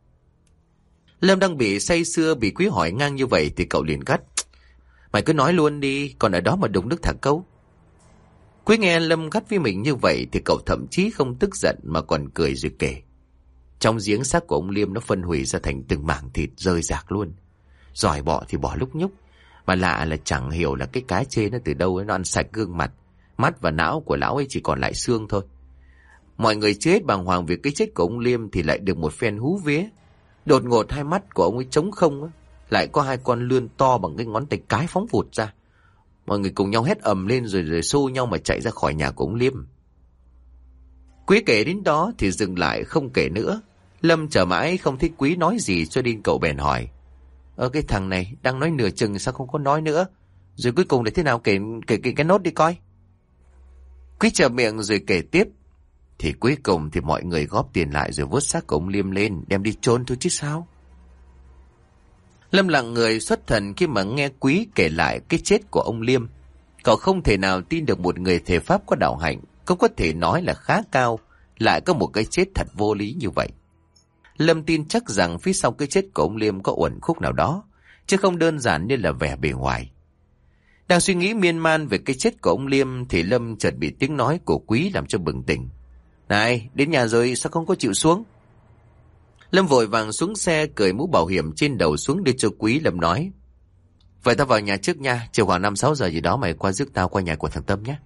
Lâm đang bị say sưa, bị Quý hỏi ngang như vậy thì cậu liền gắt. Mày cứ nói luôn đi, còn ở đó mà đụng nước thả câu. Quý nghe Lâm gắt với mình như vậy thì cậu thậm chí không tức giận mà còn cười rồi kể. Trong giếng xác của ông Liêm nó phân hủy ra thành từng mảng thịt rơi rạc luôn. Giỏi bọ thì bỏ lúc nhúc. Mà lạ là chẳng hiểu là cái cái chê nó từ đâu ấy, nó ăn sạch gương mặt. Mắt và não của lão ấy chỉ còn lại xương thôi. Mọi người chết bàng hoàng vì cái chết của ông Liêm thì lại được một phen hú vía. Đột ngột hai mắt của ông ấy trống không á, lại có hai con lươn to bằng cái ngón tay cái phóng vụt ra. Mọi người cùng nhau hét ầm lên rồi rồi xô nhau mà chạy ra khỏi nhà của ông Liêm. Quý kể đến đó thì dừng lại không kể nữa. Lâm chờ mãi không thấy Quý nói gì cho nên cậu bèn hỏi. Ờ cái thằng này đang nói nửa chừng sao không có nói nữa. Rồi cuối cùng là thế nào, kể kể, kể cái nốt đi coi. Quý chờ miệng rồi kể tiếp. Thì cuối cùng thì mọi người góp tiền lại rồi vớt xác của ông Liêm lên đem đi chôn thôi chứ sao. Lâm lặng người xuất thần khi mà nghe Quý kể lại cái chết của ông Liêm. Cậu không thể nào tin được một người thể pháp có đạo hạnh, cũng có thể nói là khá cao, lại có một cái chết thật vô lý như vậy. Lâm tin chắc rằng phía sau cái chết của ông Liêm có uẩn khúc nào đó, chứ không đơn giản như là vẻ bề ngoài. Đang suy nghĩ miên man về cái chết của ông Liêm thì Lâm chợt bị tiếng nói của Quý làm cho bừng tỉnh. Này, đến nhà rồi sao không có chịu xuống? Lâm vội vàng xuống xe cởi mũ bảo hiểm trên đầu xuống đưa cho Quý. Lâm nói, vậy tao vào nhà trước nha, chiều khoảng năm sáu giờ gì đó mày qua rước tao qua nhà của thằng Tâm nhé.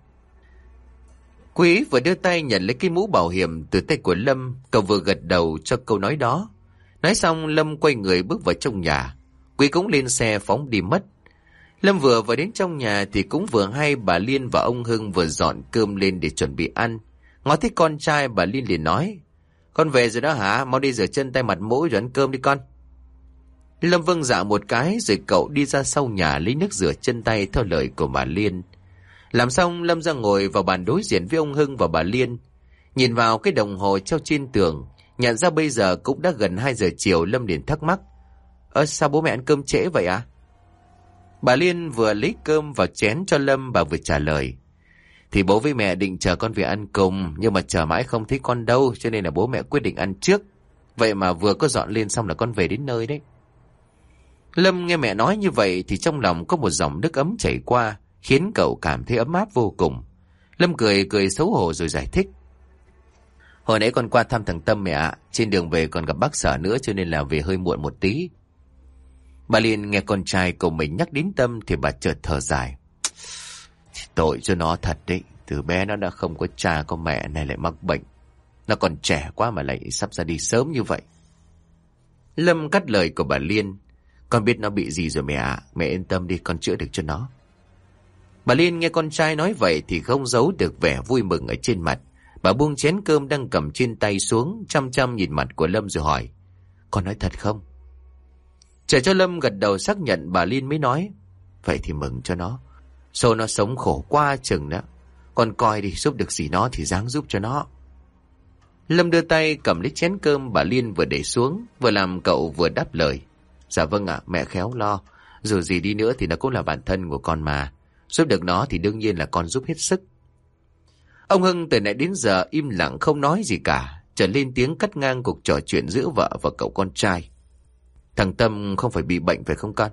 Quý vừa đưa tay nhận lấy cái mũ bảo hiểm từ tay của Lâm, cậu vừa gật đầu cho câu nói đó. Nói xong Lâm quay người bước vào trong nhà. Quý cũng lên xe phóng đi mất. Lâm vừa vào đến trong nhà thì cũng vừa hay bà Liên và ông Hưng vừa dọn cơm lên để chuẩn bị ăn. Ngó thấy con trai, bà Liên liền nói, con về rồi đó hả? Mau đi rửa chân tay mặt mũi rồi ăn cơm đi con. Lâm vâng dạ một cái rồi cậu đi ra sau nhà lấy nước rửa chân tay theo lời của bà Liên. Làm xong Lâm ra ngồi vào bàn đối diện với ông Hưng và bà Liên. Nhìn vào cái đồng hồ treo trên tường, nhận ra bây giờ cũng đã gần hai giờ chiều, Lâm liền thắc mắc, Ơ sao bố mẹ ăn cơm trễ vậy à? Bà Liên vừa lấy cơm vào chén cho Lâm, bà vừa trả lời, thì bố với mẹ định chờ con về ăn cùng, nhưng mà chờ mãi không thấy con đâu, cho nên là bố mẹ quyết định ăn trước. Vậy mà vừa có dọn lên xong là con về đến nơi đấy. Lâm nghe mẹ nói như vậy thì trong lòng có một dòng nước ấm chảy qua, khiến cậu cảm thấy ấm áp vô cùng. Lâm cười cười xấu hổ rồi giải thích, hồi nãy con qua thăm thằng Tâm mẹ ạ, trên đường về còn gặp bác Sở nữa cho nên là về hơi muộn một tí. Bà Liên nghe con trai của mình nhắc đến Tâm thì bà chợt thở dài, tội cho nó thật đấy, từ bé nó đã không có cha có mẹ, này lại mắc bệnh. Nó còn trẻ quá mà lại sắp ra đi sớm như vậy. Lâm cắt lời của bà Liên, con biết nó bị gì rồi mẹ ạ, mẹ yên tâm đi, con chữa được cho nó. Bà Liên nghe con trai nói vậy thì không giấu được vẻ vui mừng ở trên mặt. Bà buông chén cơm đang cầm trên tay xuống, chăm chăm nhìn mặt của Lâm rồi hỏi, con nói thật không? Chờ cho Lâm gật đầu xác nhận, bà Liên mới nói, vậy thì mừng cho nó. Số nó sống khổ quá chừng đó. Con coi đi, giúp được gì nó thì ráng giúp cho nó. Lâm đưa tay cầm lấy chén cơm bà Liên vừa để xuống, vừa làm cậu vừa đáp lời, dạ vâng ạ, mẹ khéo lo. Dù gì đi nữa thì nó cũng là bạn thân của con mà. Giúp được nó thì đương nhiên là con giúp hết sức. Ông Hưng từ nãy đến giờ im lặng không nói gì cả, trở lên tiếng cắt ngang cuộc trò chuyện giữa vợ và cậu con trai. Thằng Tâm không phải bị bệnh phải không con?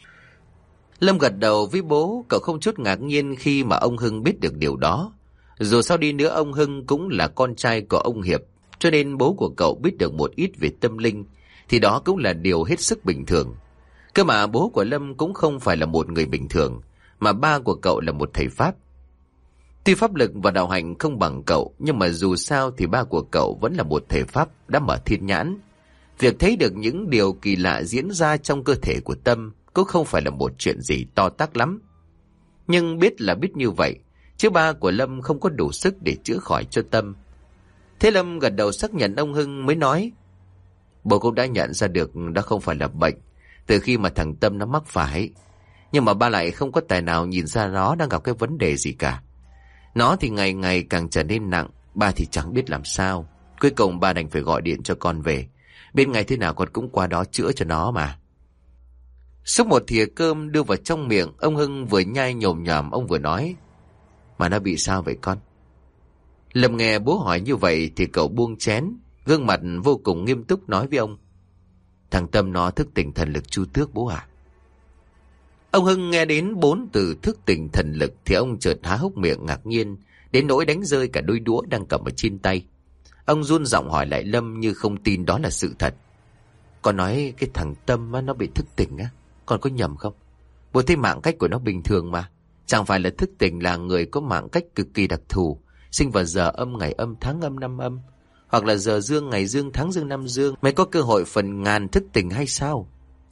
Lâm gật đầu với bố, cậu không chút ngạc nhiên khi mà ông Hưng biết được điều đó. Dù sao đi nữa ông Hưng cũng là con trai của ông Hiệp, cho nên bố của cậu biết được một ít về tâm linh, thì đó cũng là điều hết sức bình thường. Cơ mà bố của Lâm cũng không phải là một người bình thường, mà ba của cậu là một thầy Pháp. Tuy pháp lực và đạo hạnh không bằng cậu, nhưng mà dù sao thì ba của cậu vẫn là một thầy Pháp đã mở thiên nhãn. Việc thấy được những điều kỳ lạ diễn ra trong cơ thể của Tâm cũng không phải là một chuyện gì to tát lắm. Nhưng biết là biết như vậy, chứ ba của Lâm không có đủ sức để chữa khỏi cho Tâm. Thế Lâm gật đầu xác nhận, ông Hưng mới nói, bố cũng đã nhận ra được đó không phải là bệnh từ khi mà thằng Tâm nó mắc phải. Nhưng mà ba lại không có tài nào nhìn ra nó đang gặp cái vấn đề gì cả. Nó thì ngày ngày càng trở nên nặng, ba thì chẳng biết làm sao. Cuối cùng ba đành phải gọi điện cho con về. Bên ngày thế nào con cũng qua đó chữa cho nó mà. Xúc một thìa cơm đưa vào trong miệng, ông Hưng vừa nhai nhồm nhòm ông vừa nói, mà nó bị sao vậy con? Lâm nghe bố hỏi như vậy thì cậu buông chén, gương mặt vô cùng nghiêm túc nói với ông, thằng Tâm nó thức tỉnh thần lực chu tước bố ạ. Ông Hưng nghe đến bốn từ thức tỉnh thần lực thì ông chợt há hốc miệng ngạc nhiên, đến nỗi đánh rơi cả đôi đũa đang cầm ở trên tay. Ông run giọng hỏi lại Lâm như không tin đó là sự thật. Con nói cái thằng Tâm á, nó bị thức tỉnh á, con có nhầm không? Bố thấy mạng cách của nó bình thường mà. Chẳng phải là thức tỉnh là người có mạng cách cực kỳ đặc thù, sinh vào giờ âm ngày âm tháng âm năm âm, hoặc là giờ dương ngày dương tháng dương năm dương mới có cơ hội phần ngàn thức tỉnh hay sao?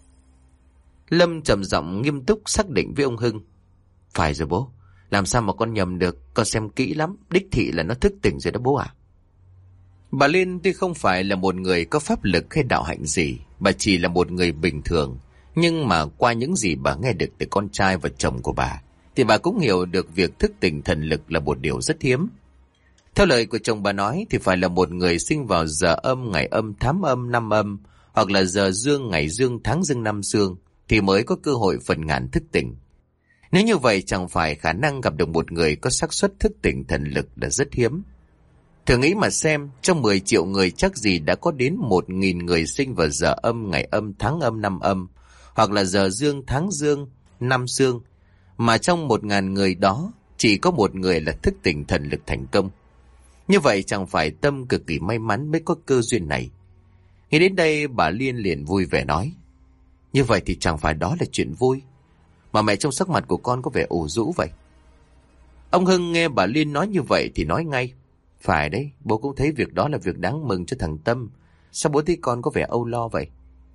Lâm trầm giọng nghiêm túc xác định với ông Hưng, phải rồi bố, làm sao mà con nhầm được, con xem kỹ lắm, đích thị là nó thức tỉnh rồi đó bố ạ. Bà Liên tuy không phải là một người có pháp lực hay đạo hạnh gì, bà chỉ là một người bình thường, nhưng mà qua những gì bà nghe được từ con trai và chồng của bà, thì bà cũng hiểu được việc thức tỉnh thần lực là một điều rất hiếm. Theo lời của chồng bà nói thì phải là một người sinh vào giờ âm ngày âm tháng âm năm âm, hoặc là giờ dương ngày dương tháng dương năm dương, thì mới có cơ hội phần ngàn thức tỉnh. Nếu như vậy chẳng phải khả năng gặp được một người có xác suất thức tỉnh thần lực là rất hiếm. Thử nghĩ mà xem, trong mười triệu người chắc gì đã có đến một nghìn người sinh vào giờ âm ngày âm tháng âm năm âm, hoặc là giờ dương tháng dương năm dương, mà trong một ngàn người đó chỉ có một người là thức tỉnh thần lực thành công. Như vậy chẳng phải Tâm cực kỳ may mắn mới có cơ duyên này. Nghĩ đến đây bà Liên liền vui vẻ nói, như vậy thì chẳng phải đó là chuyện vui, mà mẹ trong sắc mặt của con có vẻ ủ rũ vậy. Ông Hưng nghe bà Liên nói như vậy thì nói ngay, phải đấy, bố cũng thấy việc đó là việc đáng mừng cho thằng Tâm. Sao bố thấy con có vẻ âu lo vậy?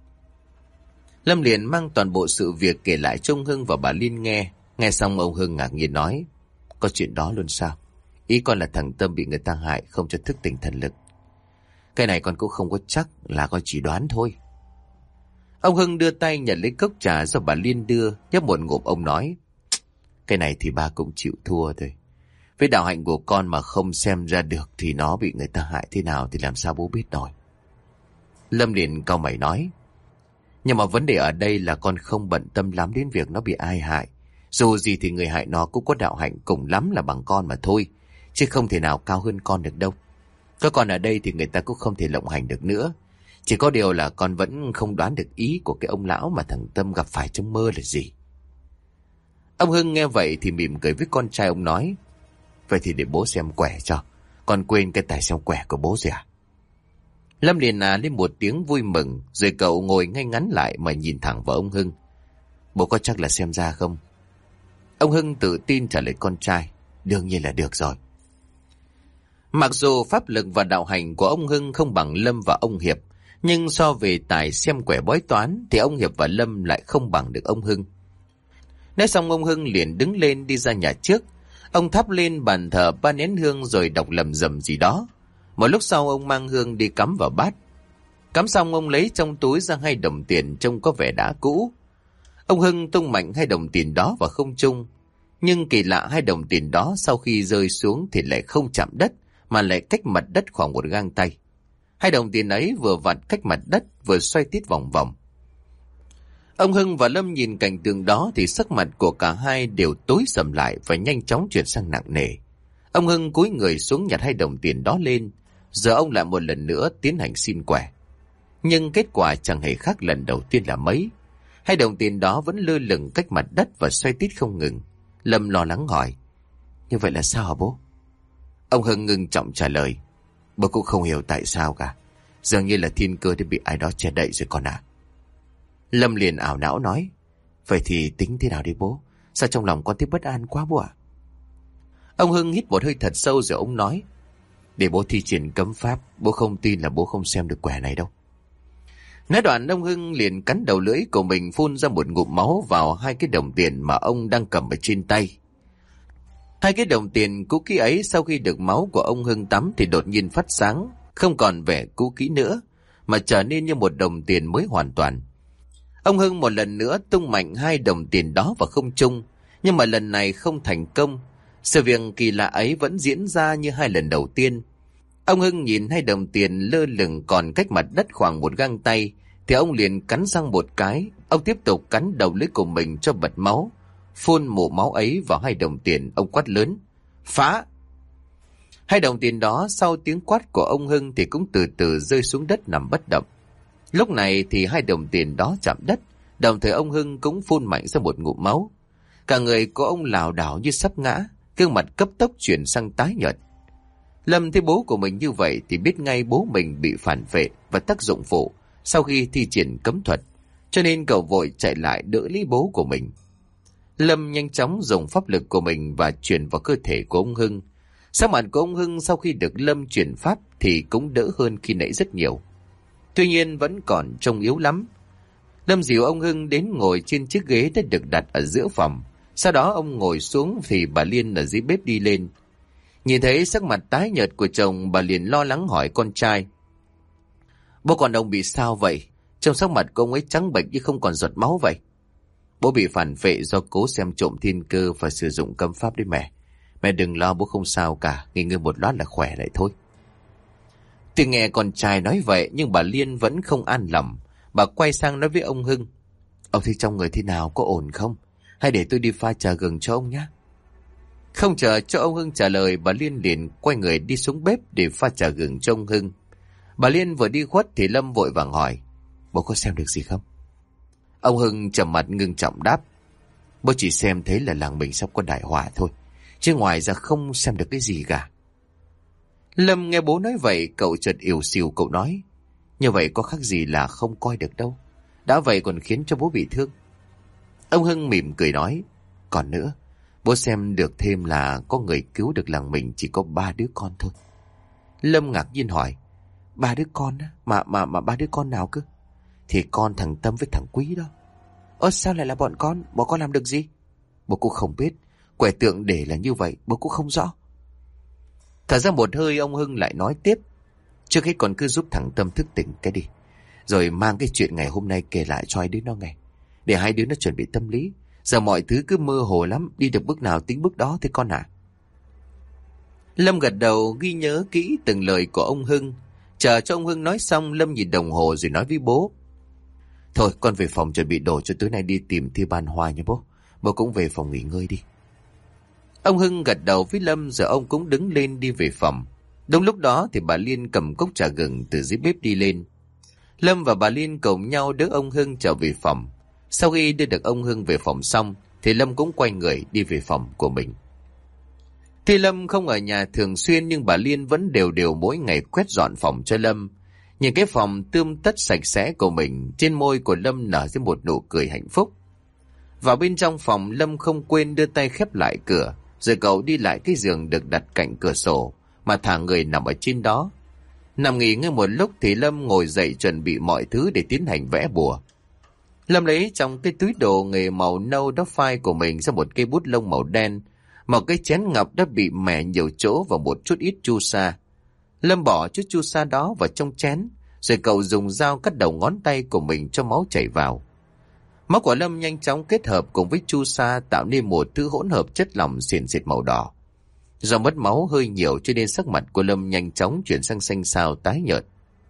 Lâm liền mang toàn bộ sự việc kể lại cho ông Hưng và bà Liên nghe. Nghe xong ông Hưng ngạc nhiên nói, có chuyện đó luôn sao? Ý con là thằng Tâm bị người ta hại, không cho thức tỉnh thần lực. Cái này con cũng không có chắc, là con chỉ đoán thôi. Ông Hưng đưa tay nhận lấy cốc trà do bà Liên đưa, nhấp một ngụm ông nói, cái này thì ba cũng chịu thua thôi. Với đạo hạnh của con mà không xem ra được thì nó bị người ta hại thế nào thì làm sao bố biết nổi. Lâm liền cau mày nói, nhưng mà vấn đề ở đây là con không bận tâm lắm đến việc nó bị ai hại. Dù gì thì người hại nó cũng có đạo hạnh cùng lắm là bằng con mà thôi, chứ không thể nào cao hơn con được đâu. Có con ở đây thì người ta cũng không thể lộng hành được nữa. Chỉ có điều là con vẫn không đoán được ý của cái ông lão mà thằng Tâm gặp phải trong mơ là gì. Ông Hưng nghe vậy thì mỉm cười với con trai ông nói, vậy thì để bố xem quẻ cho. Con quên cái tài xem quẻ của bố rồi à? Lâm liền à lên một tiếng vui mừng, rồi cậu ngồi ngay ngắn lại mà nhìn thẳng vào ông Hưng. Bố có chắc là xem ra không? Ông Hưng tự tin trả lời con trai, đương nhiên là được rồi. Mặc dù pháp lực và đạo hành của ông Hưng không bằng Lâm và ông Hiệp, nhưng so về tài xem quẻ bói toán thì ông Hiệp và Lâm lại không bằng được ông Hưng. Nói xong ông Hưng liền đứng lên đi ra nhà trước. Ông thắp lên bàn thờ ba nén hương rồi đọc lầm rầm gì đó. Một lúc sau ông mang hương đi cắm vào bát. Cắm xong ông lấy trong túi ra hai đồng tiền trông có vẻ đã cũ. Ông Hưng tung mạnh hai đồng tiền đó vào không trung. Nhưng kỳ lạ, hai đồng tiền đó sau khi rơi xuống thì lại không chạm đất, mà lại cách mặt đất khoảng một gang tay. Hai đồng tiền ấy vừa vặn cách mặt đất vừa xoay tít vòng vòng. Ông Hưng và Lâm nhìn cảnh tượng đó thì sắc mặt của cả hai đều tối sầm lại và nhanh chóng chuyển sang nặng nề. Ông Hưng cúi người xuống nhặt hai đồng tiền đó lên, giờ ông lại một lần nữa tiến hành xin quẻ. Nhưng kết quả chẳng hề khác lần đầu tiên là mấy. Hai đồng tiền đó vẫn lơ lửng cách mặt đất và xoay tít không ngừng. Lâm lo lắng hỏi, như vậy là sao hả bố? Ông Hưng ngưng trọng trả lời, bố cũng không hiểu tại sao cả. Dường như là thiên cơ đã bị ai đó che đậy rồi con à. Lâm liền ảo não nói, vậy thì tính thế nào đi bố? Sao trong lòng con thấy bất an quá bố ạ? Ông Hưng hít một hơi thật sâu rồi ông nói, để bố thi triển cấm pháp, bố không tin là bố không xem được quẻ này đâu. Nói đoạn ông Hưng liền cắn đầu lưỡi của mình, phun ra một ngụm máu vào hai cái đồng tiền mà ông đang cầm ở trên tay. Hai cái đồng tiền cũ kỹ ấy sau khi được máu của ông Hưng tắm thì đột nhiên phát sáng, không còn vẻ cũ kỹ nữa, mà trở nên như một đồng tiền mới hoàn toàn. Ông Hưng một lần nữa tung mạnh hai đồng tiền đó vào không trung, nhưng mà lần này không thành công. Sự việc kỳ lạ ấy vẫn diễn ra như hai lần đầu tiên. Ông Hưng nhìn hai đồng tiền lơ lửng còn cách mặt đất khoảng một gang tay, thì ông liền cắn răng một cái. Ông tiếp tục cắn đầu lưỡi của mình cho bật máu, phun mù máu ấy vào hai đồng tiền. Ông quát lớn, phá! Hai đồng tiền đó sau tiếng quát của ông Hưng thì cũng từ từ rơi xuống đất nằm bất động. Lúc này thì hai đồng tiền đó chạm đất, đồng thời ông Hưng cũng phun mạnh ra một ngụm máu. Cả người của ông lảo đảo như sắp ngã, gương mặt cấp tốc chuyển sang tái nhợt. Lâm thấy bố của mình như vậy thì biết ngay bố mình bị phản vệ và tác dụng phụ sau khi thi triển cấm thuật, cho nên cậu vội chạy lại đỡ lấy bố của mình. Lâm nhanh chóng dùng pháp lực của mình và truyền vào cơ thể của ông Hưng. Sắc mặt của ông Hưng sau khi được Lâm truyền pháp thì cũng đỡ hơn khi nãy rất nhiều. Tuy nhiên vẫn còn trông yếu lắm. Lâm dìu ông Hưng đến ngồi trên chiếc ghế đã được đặt ở giữa phòng. Sau đó ông ngồi xuống thì bà Liên ở dưới bếp đi lên. Nhìn thấy sắc mặt tái nhợt của chồng, bà liền lo lắng hỏi con trai, bố con ông bị sao vậy? Trong sắc mặt của ông ấy trắng bệch như không còn giọt máu vậy. Bố bị phản vệ do cố xem trộm thiên cơ và sử dụng cấm pháp đấy mẹ. Mẹ đừng lo, bố không sao cả, nghỉ ngơi một lát là khỏe lại thôi. Tuy nghe con trai nói vậy nhưng bà Liên vẫn không an lòng. Bà quay sang nói với ông Hưng, ông thấy trong người thế nào, có ổn không? Hay để tôi đi pha trà gừng cho ông nhé. Không chờ cho ông Hưng trả lời, bà Liên liền quay người đi xuống bếp để pha trà gừng cho ông Hưng. Bà Liên vừa đi khuất thì Lâm vội vàng hỏi, bố có xem được gì không? Ông Hưng trầm mặt ngưng trọng đáp, Bố chỉ xem thấy là làng mình sắp có đại họa thôi, chứ ngoài ra không xem được cái gì cả. Lâm nghe bố nói vậy, cậu chợt ỉu xìu, cậu nói: như vậy có khác gì là không coi được đâu, đã vậy còn khiến cho bố bị thương. Ông Hưng mỉm cười nói: còn nữa, bố xem được thêm là có người cứu được làng mình chỉ có ba đứa con thôi. Lâm ngạc nhiên hỏi: ba đứa con á? Mà, mà, mà ba đứa con nào cơ? Thì con thằng Tâm với thằng Quý đó. Ơ sao lại là bọn con? Bọn con làm được gì? Bố cũng không biết, quẻ tượng để là như vậy, bố cũng không rõ. Thở ra một hơi, ông Hưng lại nói tiếp: trước hết con cứ giúp thằng Tâm thức tỉnh cái đi, rồi mang cái chuyện ngày hôm nay kể lại cho hai đứa nó nghe, để hai đứa nó chuẩn bị tâm lý. Giờ mọi thứ cứ mơ hồ lắm, đi được bước nào tính bước đó thế con à. Lâm gật đầu ghi nhớ kỹ từng lời của ông Hưng. Chờ cho ông Hưng nói xong, Lâm nhìn đồng hồ rồi nói với bố: thôi con về phòng chuẩn bị đồ cho tối nay đi tìm Thi Ban Hoa nha bố. Bố cũng về phòng nghỉ ngơi đi. Ông Hưng gật đầu với Lâm, rồi ông cũng đứng lên đi về phòng. Đúng lúc đó thì bà Liên cầm cốc trà gừng từ dưới bếp đi lên. Lâm và bà Liên cùng nhau đỡ ông Hưng trở về phòng. Sau khi đưa được ông Hưng về phòng xong thì Lâm cũng quay người đi về phòng của mình. Thì Lâm không ở nhà thường xuyên, nhưng bà Liên vẫn đều đều mỗi ngày quét dọn phòng cho Lâm. Nhìn cái phòng tươm tất sạch sẽ của mình, trên môi của Lâm nở ra một nụ cười hạnh phúc. Vào bên trong phòng, Lâm không quên đưa tay khép lại cửa, rồi cậu đi lại cái giường được đặt cạnh cửa sổ mà thả người nằm ở trên đó. Nằm nghỉ ngơi một lúc thì Lâm ngồi dậy chuẩn bị mọi thứ để tiến hành vẽ bùa. Lâm lấy trong cái túi đồ nghề màu nâu đắp phai của mình ra một cây bút lông màu đen, một cái chén ngọc đã bị mẻ nhiều chỗ và một chút ít chu sa. Lâm bỏ chút chu sa đó vào trong chén, rồi cậu dùng dao cắt đầu ngón tay của mình cho máu chảy vào. Máu của Lâm nhanh chóng kết hợp cùng với chu sa tạo nên một thứ hỗn hợp chất lỏng xiển xịt màu đỏ. Do mất máu hơi nhiều cho nên sắc mặt của Lâm nhanh chóng chuyển sang xanh xao tái nhợt.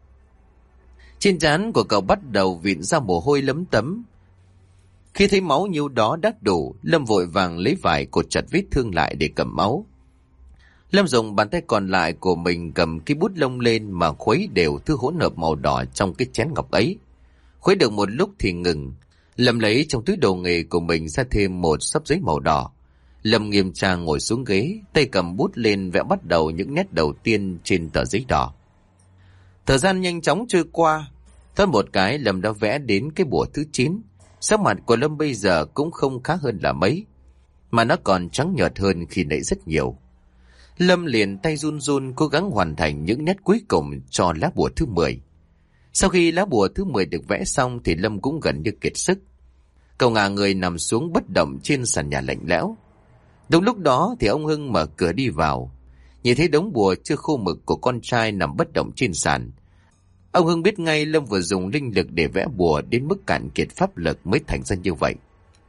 Trên trán của cậu bắt đầu vịn ra mồ hôi lấm tấm. Khi thấy máu nhiêu đó đã đủ, Lâm vội vàng lấy vải cột chặt vết thương lại để cầm máu. Lâm dùng bàn tay còn lại của mình cầm cái bút lông lên mà khuấy đều thứ hỗn hợp màu đỏ trong cái chén ngọc ấy. Khuấy được một lúc thì ngừng. Lâm lấy trong túi đồ nghề của mình ra thêm một xấp giấy màu đỏ. Lâm nghiêm trang ngồi xuống ghế, tay cầm bút lên vẽ bắt đầu những nét đầu tiên trên tờ giấy đỏ. Thời gian nhanh chóng trôi qua, thoát một cái Lâm đã vẽ đến cái bùa thứ chín. Sắc mặt của Lâm bây giờ cũng không khác hơn là mấy, mà nó còn trắng nhợt hơn khi nãy rất nhiều. Lâm liền tay run run cố gắng hoàn thành những nét cuối cùng cho lá bùa thứ mười. Sau khi lá bùa thứ mười được vẽ xong thì Lâm cũng gần như kiệt sức. Cậu ngả người nằm xuống bất động trên sàn nhà lạnh lẽo. Đúng lúc đó thì ông Hưng mở cửa đi vào. Nhìn thấy đống bùa chưa khô mực của con trai nằm bất động trên sàn, ông Hưng biết ngay Lâm vừa dùng linh lực để vẽ bùa đến mức cạn kiệt pháp lực mới thành ra như vậy.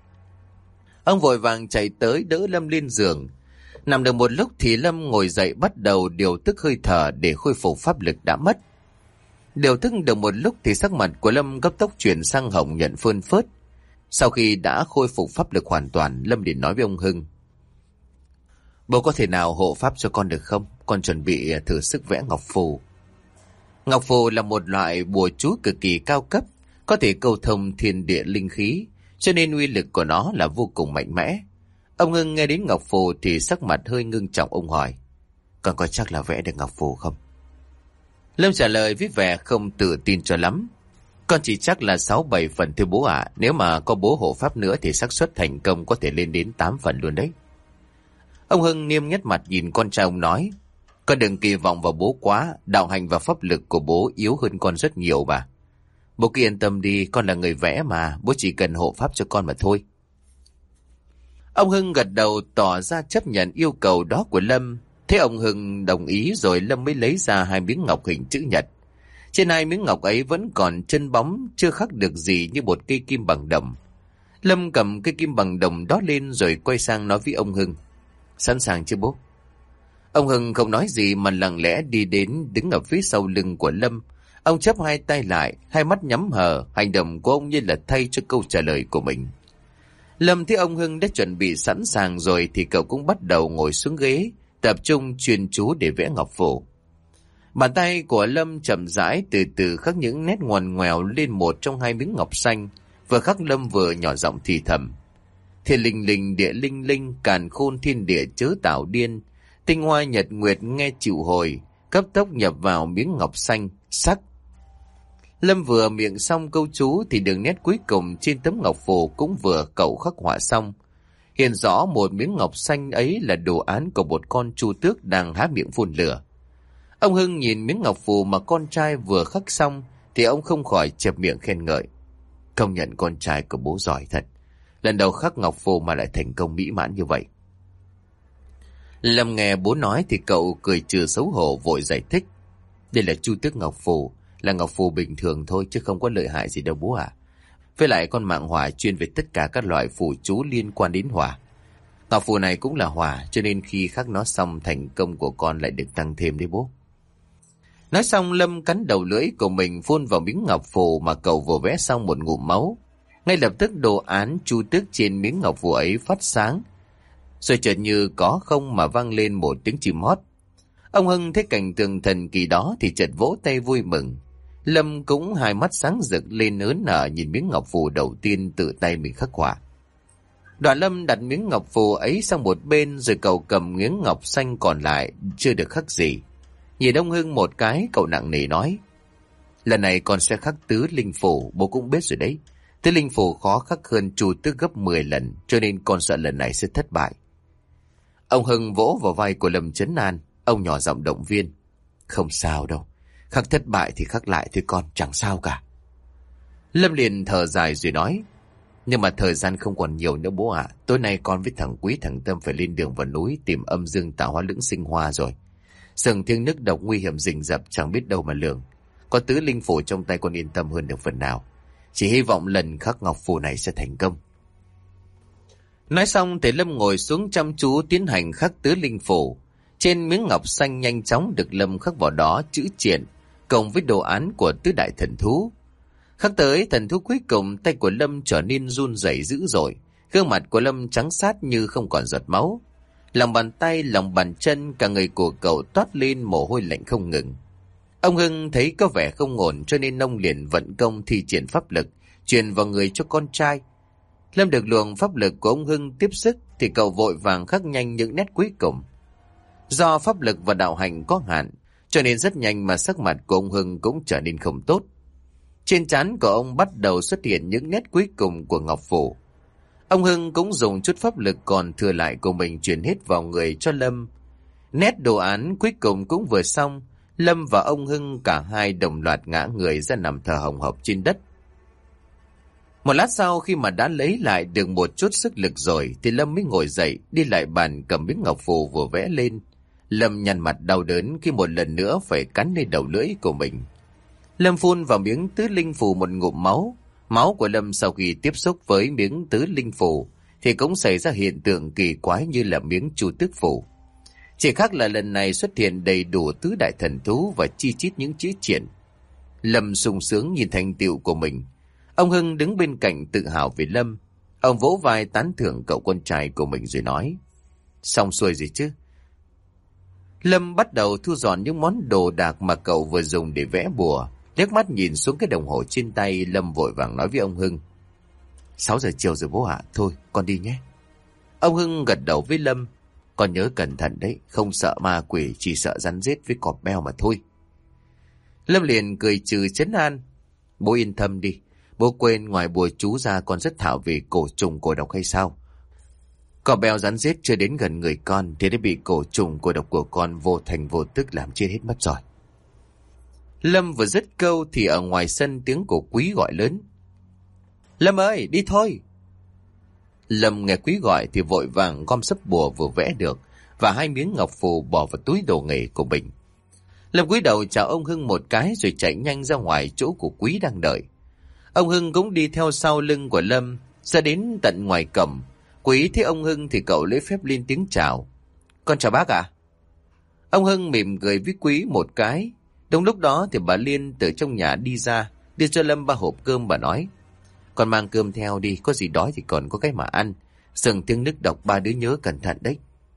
Ông vội vàng chạy tới đỡ Lâm lên giường. Nằm được một lúc thì Lâm ngồi dậy bắt đầu điều tức hơi thở để khôi phục pháp lực đã mất. Điều tức được một lúc thì sắc mặt của Lâm cấp tốc chuyển sang hồng nhuận phơn phớt. Sau khi đã khôi phục pháp lực hoàn toàn, Lâm liền nói với ông Hưng: bố có thể nào hộ pháp cho con được không? Con chuẩn bị thử sức vẽ ngọc phù. Ngọc phù là một loại bùa chú cực kỳ cao cấp, có thể cầu thông thiên địa linh khí, cho nên uy lực của nó là vô cùng mạnh mẽ. Ông Hưng nghe đến ngọc phù thì sắc mặt hơi ngưng trọng, ông hỏi: con có chắc là vẽ được ngọc phù không? Lâm trả lời với vẻ không tự tin cho lắm: con chỉ chắc là sáu bảy phần thưa bố ạ. Nếu mà có bố hộ pháp nữa thì xác suất thành công có thể lên đến tám phần luôn đấy. Ông Hưng nghiêm nhất mặt nhìn con trai ông nói: con đừng kỳ vọng vào bố quá, đạo hành và pháp lực của bố yếu hơn con rất nhiều mà. Bố cứ yên tâm đi, con là người vẽ mà, bố chỉ cần hộ pháp cho con mà thôi. Ông Hưng gật đầu tỏ ra chấp nhận yêu cầu đó của Lâm. Thế ông Hưng đồng ý rồi Lâm mới lấy ra hai miếng ngọc hình chữ nhật. Trên hai miếng ngọc ấy vẫn còn chân bóng, chưa khắc được gì như một cây kim bằng đồng. Lâm cầm cây kim bằng đồng đó lên rồi quay sang nói với ông Hưng: sẵn sàng chưa bố? Ông Hưng không nói gì mà lặng lẽ đi đến đứng ở phía sau lưng của Lâm. Ông chắp hai tay lại, hai mắt nhắm hờ, hành động của ông như là thay cho câu trả lời của mình. Lâm thấy ông Hưng đã chuẩn bị sẵn sàng rồi thì cậu cũng bắt đầu ngồi xuống ghế, tập trung chuyên chú để vẽ ngọc phù. Bàn tay của Lâm chậm rãi từ từ khắc những nét ngoằn ngoèo lên một trong hai miếng ngọc xanh, vừa khắc Lâm vừa nhỏ giọng thì thầm: Thiên linh linh địa linh linh, càn khôn thiên địa chớ tạo điên. Tinh hoa nhật nguyệt nghe chịu hồi, cấp tốc nhập vào miếng ngọc xanh, sắc. Lâm vừa miệng xong câu chú thì đường nét cuối cùng trên tấm ngọc phù cũng vừa cậu khắc họa xong. Hiện rõ một miếng ngọc xanh ấy là đồ án của một con chu tước đang há miệng phun lửa. Ông Hưng nhìn miếng ngọc phù mà con trai vừa khắc xong thì ông không khỏi chẹp miệng khen ngợi. Công nhận con trai của bố giỏi thật. Lần đầu khắc ngọc phù mà lại thành công mỹ mãn như vậy. Lâm nghe bố nói thì cậu cười trừ xấu hổ vội giải thích. Đây là chu tước ngọc phù, là ngọc phù bình thường thôi chứ không có lợi hại gì đâu bố ạ. À. Với lại con mạng hỏa chuyên về tất cả các loại phù chú liên quan đến hỏa. Ngọc phù này cũng là hỏa, cho nên khi khắc nó xong thành công của con lại được tăng thêm đấy bố. Nói xong Lâm cắn đầu lưỡi của mình phun vào miếng ngọc phù mà cậu vừa vẽ xong một ngụm máu. Ngay lập tức đồ án chu tước trên miếng ngọc phù ấy phát sáng. Rồi chợt như có không mà vang lên một tiếng chim hót. Ông Hưng thấy cảnh tượng thần kỳ đó thì chợt vỗ tay vui mừng. Lâm cũng hai mắt sáng rực lên ớn nở nhìn miếng ngọc phù đầu tiên tự tay mình khắc họa. Đoạn Lâm đặt miếng ngọc phù ấy sang một bên rồi cậu cầm miếng ngọc xanh còn lại chưa được khắc gì. Nhìn ông Hưng một cái cậu nặng nề nói. Lần này con sẽ khắc tứ linh phù, bố cũng biết rồi đấy. Tứ linh phù khó khắc hơn chu tước gấp mười lần cho nên con sợ lần này sẽ thất bại. Ông Hưng vỗ vào vai của Lâm trấn an. Ông nhỏ giọng động viên. Không sao đâu. Khắc thất bại thì khắc lại thôi con, chẳng sao cả. Lâm liền thở dài rồi nói. Nhưng mà thời gian không còn nhiều nữa bố ạ. À. Tối nay con với thằng Quý thằng Tâm phải lên đường vào núi tìm âm dương tạo hóa lưỡng sinh hoa rồi. Sừng thiêng nước độc nguy hiểm rình rập chẳng biết đâu mà lường. Có tứ linh phù trong tay con yên tâm hơn được phần nào. Chỉ hy vọng lần khắc ngọc phù này sẽ thành công. Nói xong thì Lâm ngồi xuống chăm chú tiến hành khắc tứ linh phù. Trên miếng ngọc xanh nhanh chóng được Lâm khắc vào đó chữ triển cộng với đồ án của tứ đại thần thú. Khắc tới thần thú cuối cùng, tay của Lâm trở nên run rẩy dữ dội, gương mặt của Lâm trắng sát như không còn giọt máu. Lòng bàn tay, lòng bàn chân, cả người của cậu toát lên mồ hôi lạnh không ngừng. Ông Hưng thấy có vẻ không ổn cho nên ông liền vận công thi triển pháp lực, truyền vào người cho con trai. Lâm được luồng pháp lực của ông Hưng tiếp sức thì cậu vội vàng khắc nhanh những nét cuối cùng. Do pháp lực và đạo hành có hạn, cho nên rất nhanh mà sắc mặt của ông Hưng cũng trở nên không tốt. Trên trán của ông bắt đầu xuất hiện những nét cuối cùng của ngọc phù. Ông Hưng cũng dùng chút pháp lực còn thừa lại của mình truyền hết vào người cho Lâm. Nét đồ án cuối cùng cũng vừa xong, Lâm và ông Hưng cả hai đồng loạt ngã người ra nằm thở hồng hộc trên đất. Một lát sau khi mà đã lấy lại được một chút sức lực rồi thì Lâm mới ngồi dậy đi lại bàn cầm miếng ngọc phù vừa vẽ lên. Lâm nhăn mặt đau đớn khi một lần nữa phải cắn lên đầu lưỡi của mình. Lâm phun vào miếng tứ linh phù một ngụm máu. Máu của Lâm sau khi tiếp xúc với miếng tứ linh phù thì cũng xảy ra hiện tượng kỳ quái như là miếng chu tước phù. Chỉ khác là lần này xuất hiện đầy đủ tứ đại thần thú và chi chít những chữ triển. Lâm sung sướng nhìn thành tựu của mình. Ông Hưng đứng bên cạnh tự hào về Lâm. Ông vỗ vai tán thưởng cậu con trai của mình rồi nói. Xong xuôi gì chứ? Lâm bắt đầu thu dọn những món đồ đạc mà cậu vừa dùng để vẽ bùa. Liếc mắt nhìn xuống cái đồng hồ trên tay, Lâm vội vàng nói với ông Hưng. Sáu giờ chiều rồi bố ạ, à. Thôi con đi nhé. Ông Hưng gật đầu với Lâm. Con nhớ cẩn thận đấy, không sợ ma quỷ, chỉ sợ rắn rết với cọp beo mà thôi. Lâm liền cười trừ trấn an. Bố yên tâm đi, bố quên ngoài bùa chú ra con rất thạo về cổ trùng cổ độc hay sao? Cọp beo rắn rết chưa đến gần người con thì đã bị cổ trùng cổ độc của con vô thành vô tức làm chết hết mất rồi. Lâm vừa dứt câu thì ở ngoài sân tiếng của Quý gọi lớn. Lâm ơi, đi thôi. Lâm nghe Quý gọi thì vội vàng gom sấp bùa vừa vẽ được và hai miếng ngọc phù bỏ vào túi đồ nghề của mình. Lâm cúi đầu chào ông Hưng một cái rồi chạy nhanh ra ngoài chỗ của Quý đang đợi. Ông Hưng cũng đi theo sau lưng của Lâm, ra đến tận ngoài cổng. Quý thấy ông Hưng thì cậu lấy phép lên tiếng chào. Con chào bác ạ. À? Ông Hưng mỉm cười với Quý một cái. Đúng lúc đó thì bà Liên từ trong nhà đi ra, đưa cho Lâm ba hộp cơm. Bà nói, con mang cơm theo đi, có gì đói thì còn có cái mà ăn. Sừng tiếng nước độc ba đứa nhớ cẩn thận đấy.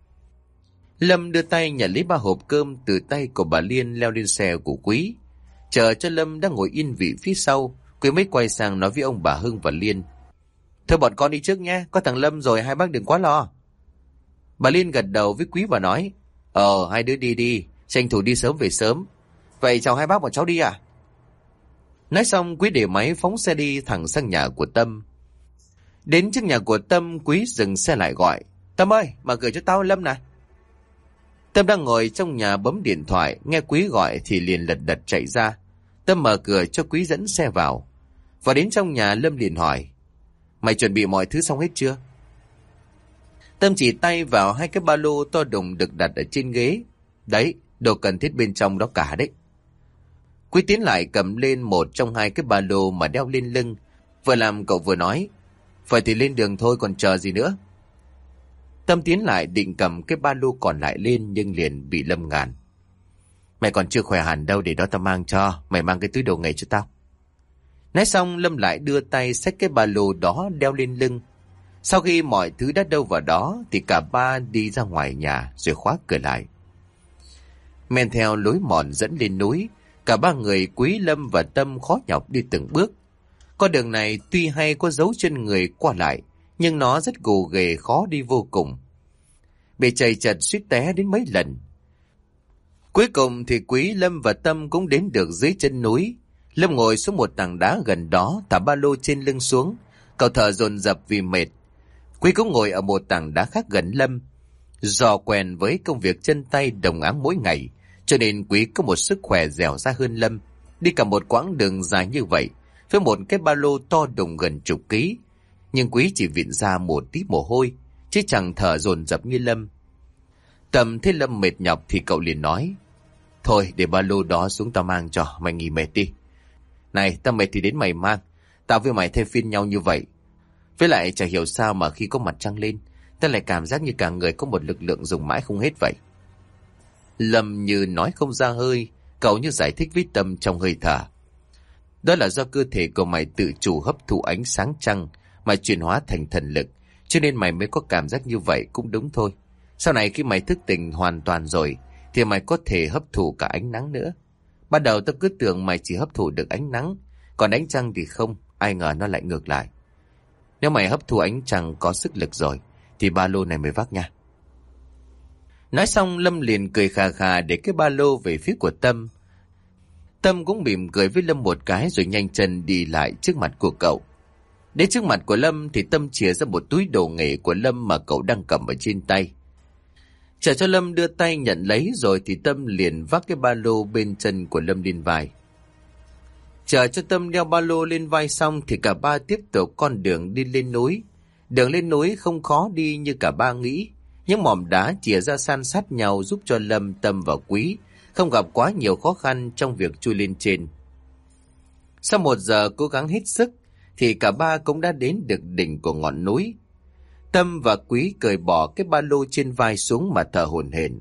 Lâm đưa tay nhận lấy ba hộp cơm từ tay của bà Liên, leo lên xe của Quý. Chờ cho Lâm đang ngồi yên vị phía sau, Quý mới quay sang nói với ông bà Hưng và Liên. Thôi bọn con đi trước nhé, có thằng Lâm rồi, hai bác đừng quá lo. Bà Liên gật đầu với Quý và nói, Ờ, hai đứa đi đi, tranh thủ đi sớm về sớm. Vậy chào hai bác, bọn cháu đi à? Nói xong Quý để máy phóng xe đi thẳng sang nhà của Tâm. Đến trước nhà của Tâm, Quý dừng xe lại gọi, Tâm ơi, mở cửa cho tao Lâm này. Tâm đang ngồi trong nhà bấm điện thoại, nghe Quý gọi thì liền lật đật chạy ra. Tâm mở cửa cho Quý dẫn xe vào. Và đến trong nhà, Lâm liền hỏi, mày chuẩn bị mọi thứ xong hết chưa? Tâm chỉ tay vào hai cái ba lô to đùng được đặt ở trên ghế. Đấy, đồ cần thiết bên trong đó cả đấy. Quý tiến lại cầm lên một trong hai cái ba lô mà đeo lên lưng. Vừa làm cậu vừa nói, vậy thì lên đường thôi còn chờ gì nữa. Tâm tiến lại định cầm cái ba lô còn lại lên nhưng liền bị Lâm ngàn. Mày còn chưa khỏe hẳn đâu, để đó tao mang cho, mày mang cái túi đồ nghề cho tao. Nói xong Lâm lại đưa tay xách cái ba lô đó đeo lên lưng. Sau khi mọi thứ đã đâu vào đó thì cả ba đi ra ngoài nhà rồi khóa cửa lại. Men theo lối mòn dẫn lên núi, cả ba người Quý, Lâm và Tâm khó nhọc đi từng bước. Con đường này tuy hay có dấu chân người qua lại, nhưng nó rất gồ ghề khó đi vô cùng. Bị chầy chật suýt té đến mấy lần. Cuối cùng thì Quý, Lâm và Tâm cũng đến được dưới chân núi. Lâm ngồi xuống một tảng đá gần đó, thả ba lô trên lưng xuống. Cậu thở dồn dập vì mệt. Quý cũng ngồi ở một tảng đá khác gần Lâm. Do quen với công việc chân tay đồng áng mỗi ngày, cho nên Quý có một sức khỏe dẻo dai hơn Lâm. Đi cả một quãng đường dài như vậy, với một cái ba lô to đùng gần chục ký, nhưng Quý chỉ vịn ra một tí mồ hôi, chứ chẳng thở dồn dập như Lâm. Tầm thấy Lâm mệt nhọc thì cậu liền nói, thôi để ba lô đó xuống tao mang cho, mày nghỉ mệt đi. Này, tao mệt thì đến mày mang, tao với mày thay phiên nhau như vậy. Với lại chả hiểu sao mà khi có mặt trăng lên, ta lại cảm giác như cả người có một lực lượng dùng mãi không hết vậy. Lâm như nói không ra hơi, cậu như giải thích với Tâm trong hơi thở. Đó là do cơ thể của mày tự chủ hấp thụ ánh sáng trăng mà chuyển hóa thành thần lực, cho nên mày mới có cảm giác như vậy cũng đúng thôi. Sau này khi mày thức tỉnh hoàn toàn rồi thì mày có thể hấp thụ cả ánh nắng nữa. Ban đầu tao cứ tưởng mày chỉ hấp thụ được ánh nắng, còn ánh trăng thì không, ai ngờ nó lại ngược lại. Nếu mày hấp thụ ánh trăng có sức lực rồi thì ba lô này mới vác nha. Nói xong Lâm liền cười khà khà để cái ba lô về phía của Tâm. Tâm cũng mỉm cười với Lâm một cái rồi nhanh chân đi lại trước mặt của cậu. Đến trước mặt của Lâm thì Tâm chìa ra một túi đồ nghề của Lâm mà cậu đang cầm ở trên tay. Chờ cho Lâm đưa tay nhận lấy rồi thì Tâm liền vác cái ba lô bên chân của Lâm lên vai. Chờ cho Tâm đeo ba lô lên vai xong thì cả ba tiếp tục con đường đi lên núi. Đường lên núi không khó đi như cả ba nghĩ. Những mỏm đá chìa ra san sát nhau giúp cho Lâm, Tâm và Quý không gặp quá nhiều khó khăn trong việc chui lên trên. Sau một giờ cố gắng hết sức thì cả ba cũng đã đến được đỉnh của ngọn núi. Tâm và Quý cởi bỏ cái ba lô trên vai xuống mà thở hổn hển.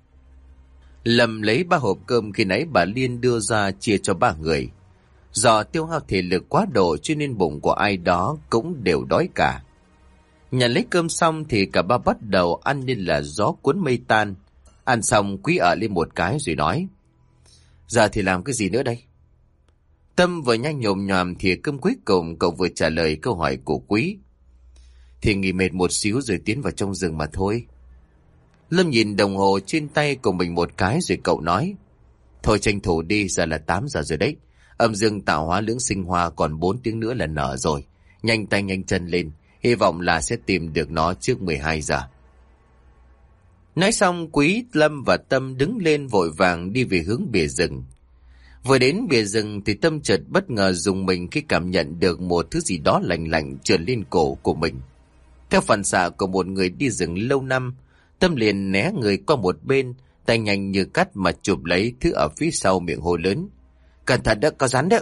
Lâm lấy ba hộp cơm khi nãy bà Liên đưa ra chia cho ba người. Do tiêu hao thể lực quá độ cho nên bụng của ai đó cũng đều đói cả. Nhận lấy cơm xong thì cả ba bắt đầu ăn như là gió cuốn mây tan. Ăn xong Quý ở lên một cái rồi nói, giờ thì làm cái gì nữa đây? Tâm vừa nhanh nhồm nhòm thì cơm cuối cùng cậu vừa trả lời câu hỏi của Quý. Thì nghỉ mệt một xíu rồi tiến vào trong rừng mà thôi. Lâm nhìn đồng hồ trên tay của mình một cái rồi cậu nói, thôi tranh thủ đi, giờ là tám giờ rồi đấy. Âm dương tạo hóa lưỡng sinh hoa còn bốn tiếng nữa là nở rồi. Nhanh tay nhanh chân lên, hy vọng là sẽ tìm được nó trước mười hai giờ. Nói xong Quý, Lâm và Tâm đứng lên vội vàng đi về hướng bìa rừng. Vừa đến bìa rừng thì Tâm chợt bất ngờ rùng mình khi cảm nhận được một thứ gì đó lạnh lạnh trườn lên cổ của mình. Theo phản xạ của một người đi rừng lâu năm, Tâm liền né người qua một bên, tay nhanh như cắt mà chụp lấy thứ ở phía sau miệng hô lớn, cẩn thận đó, có rắn đó.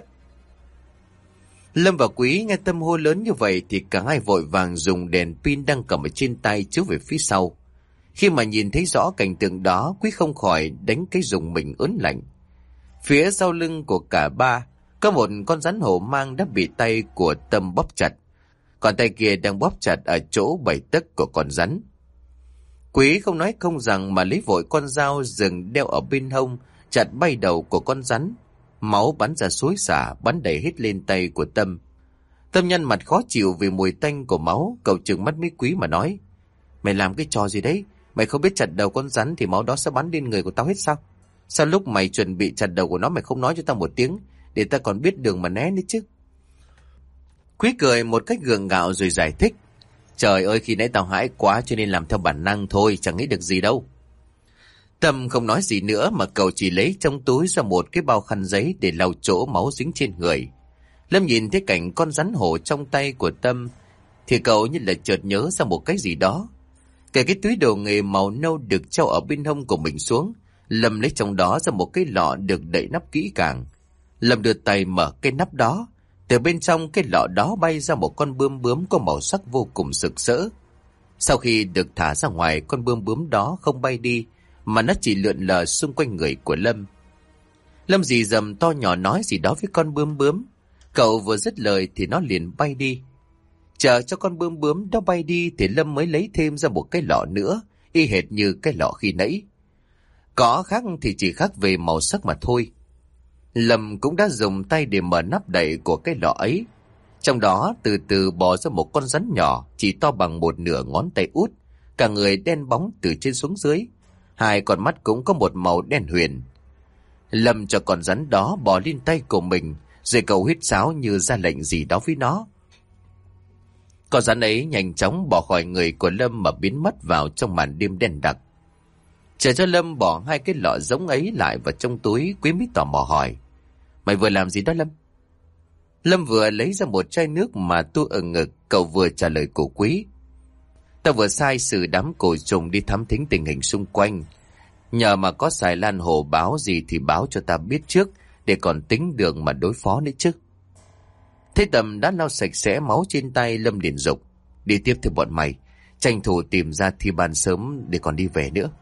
Lâm và Quý nghe Tâm hô lớn như vậy thì cả hai vội vàng dùng đèn pin đang cầm ở trên tay chiếu về phía sau. Khi mà nhìn thấy rõ cảnh tượng đó, Quý không khỏi đánh cái rùng mình ớn lạnh. Phía sau lưng của cả ba có một con rắn hổ mang đã bị tay của Tâm bóp chặt, còn tay kia đang bóp chặt ở chỗ bảy tấc của con rắn. Quý không nói không rằng mà lấy vội con dao rừng đeo ở bên hông, chặt bay đầu của con rắn. Máu bắn ra xối xả, bắn đầy hết lên tay của Tâm. Tâm nhăn mặt khó chịu vì mùi tanh của máu, cậu trừng mắt mấy Quý mà nói: Mày làm cái trò gì đấy? Mày không biết chặt đầu con rắn thì máu đó sẽ bắn lên người của tao hết sao? Sao lúc mày chuẩn bị chặt đầu của nó mày không nói cho tao một tiếng, để tao còn biết đường mà né nữa chứ? Quý cười một cách gượng gạo rồi giải thích: Trời ơi, khi nãy tao hãi quá cho nên làm theo bản năng thôi, chẳng nghĩ được gì đâu. Tâm không nói gì nữa mà cậu chỉ lấy trong túi ra một cái bao khăn giấy để lau chỗ máu dính trên người. Lâm nhìn thấy cảnh con rắn hổ trong tay của Tâm thì cậu như là chợt nhớ ra một cái gì đó. Kể cái túi đồ nghề màu nâu được treo ở bên hông của mình xuống, Lâm lấy trong đó ra một cái lọ được đậy nắp kỹ càng. Lâm đưa tay mở cái nắp đó, từ bên trong cái lọ đó bay ra một con bươm bướm có màu sắc vô cùng rực rỡ. Sau khi được thả ra ngoài, con bươm bướm đó không bay đi mà nó chỉ lượn lờ xung quanh người của Lâm. Lâm rì rầm to nhỏ nói gì đó với con bươm bướm. Cậu vừa dứt lời thì nó liền bay đi. Chờ cho con bươm bướm đó bay đi thì Lâm mới lấy thêm ra một cái lọ nữa, y hệt như cái lọ khi nãy. Có khác thì chỉ khác về màu sắc mà thôi. Lâm cũng đã dùng tay để mở nắp đậy của cái lọ ấy. Trong đó từ từ bò ra một con rắn nhỏ chỉ to bằng một nửa ngón tay út, cả người đen bóng từ trên xuống dưới. Hai con mắt cũng có một màu đen huyền. Lâm cho con rắn đó bò lên tay của mình, rồi cậu huýt sáo như ra lệnh gì đó với nó. Con rắn ấy nhanh chóng bỏ khỏi người của Lâm mà biến mất vào trong màn đêm đen đặc. Chờ cho Lâm bỏ hai cái lọ giống ấy lại vào trong túi, Quý mới tò mò hỏi: Mày vừa làm gì đó Lâm? Lâm vừa lấy ra một chai nước mà tu ở ngực, cậu vừa trả lời của Quý: Tao vừa sai sử đám cổ trùng đi thám thính tình hình xung quanh. Nhờ mà có xài lan hồ báo gì thì báo cho ta biết trước, để còn tính đường mà đối phó nữa chứ. Thấy Tâm đã lau sạch sẽ máu trên tay, Lâm liền dục: Đi tiếp theo bọn mày, tranh thủ tìm ra Thi Ban sớm để còn đi về nữa.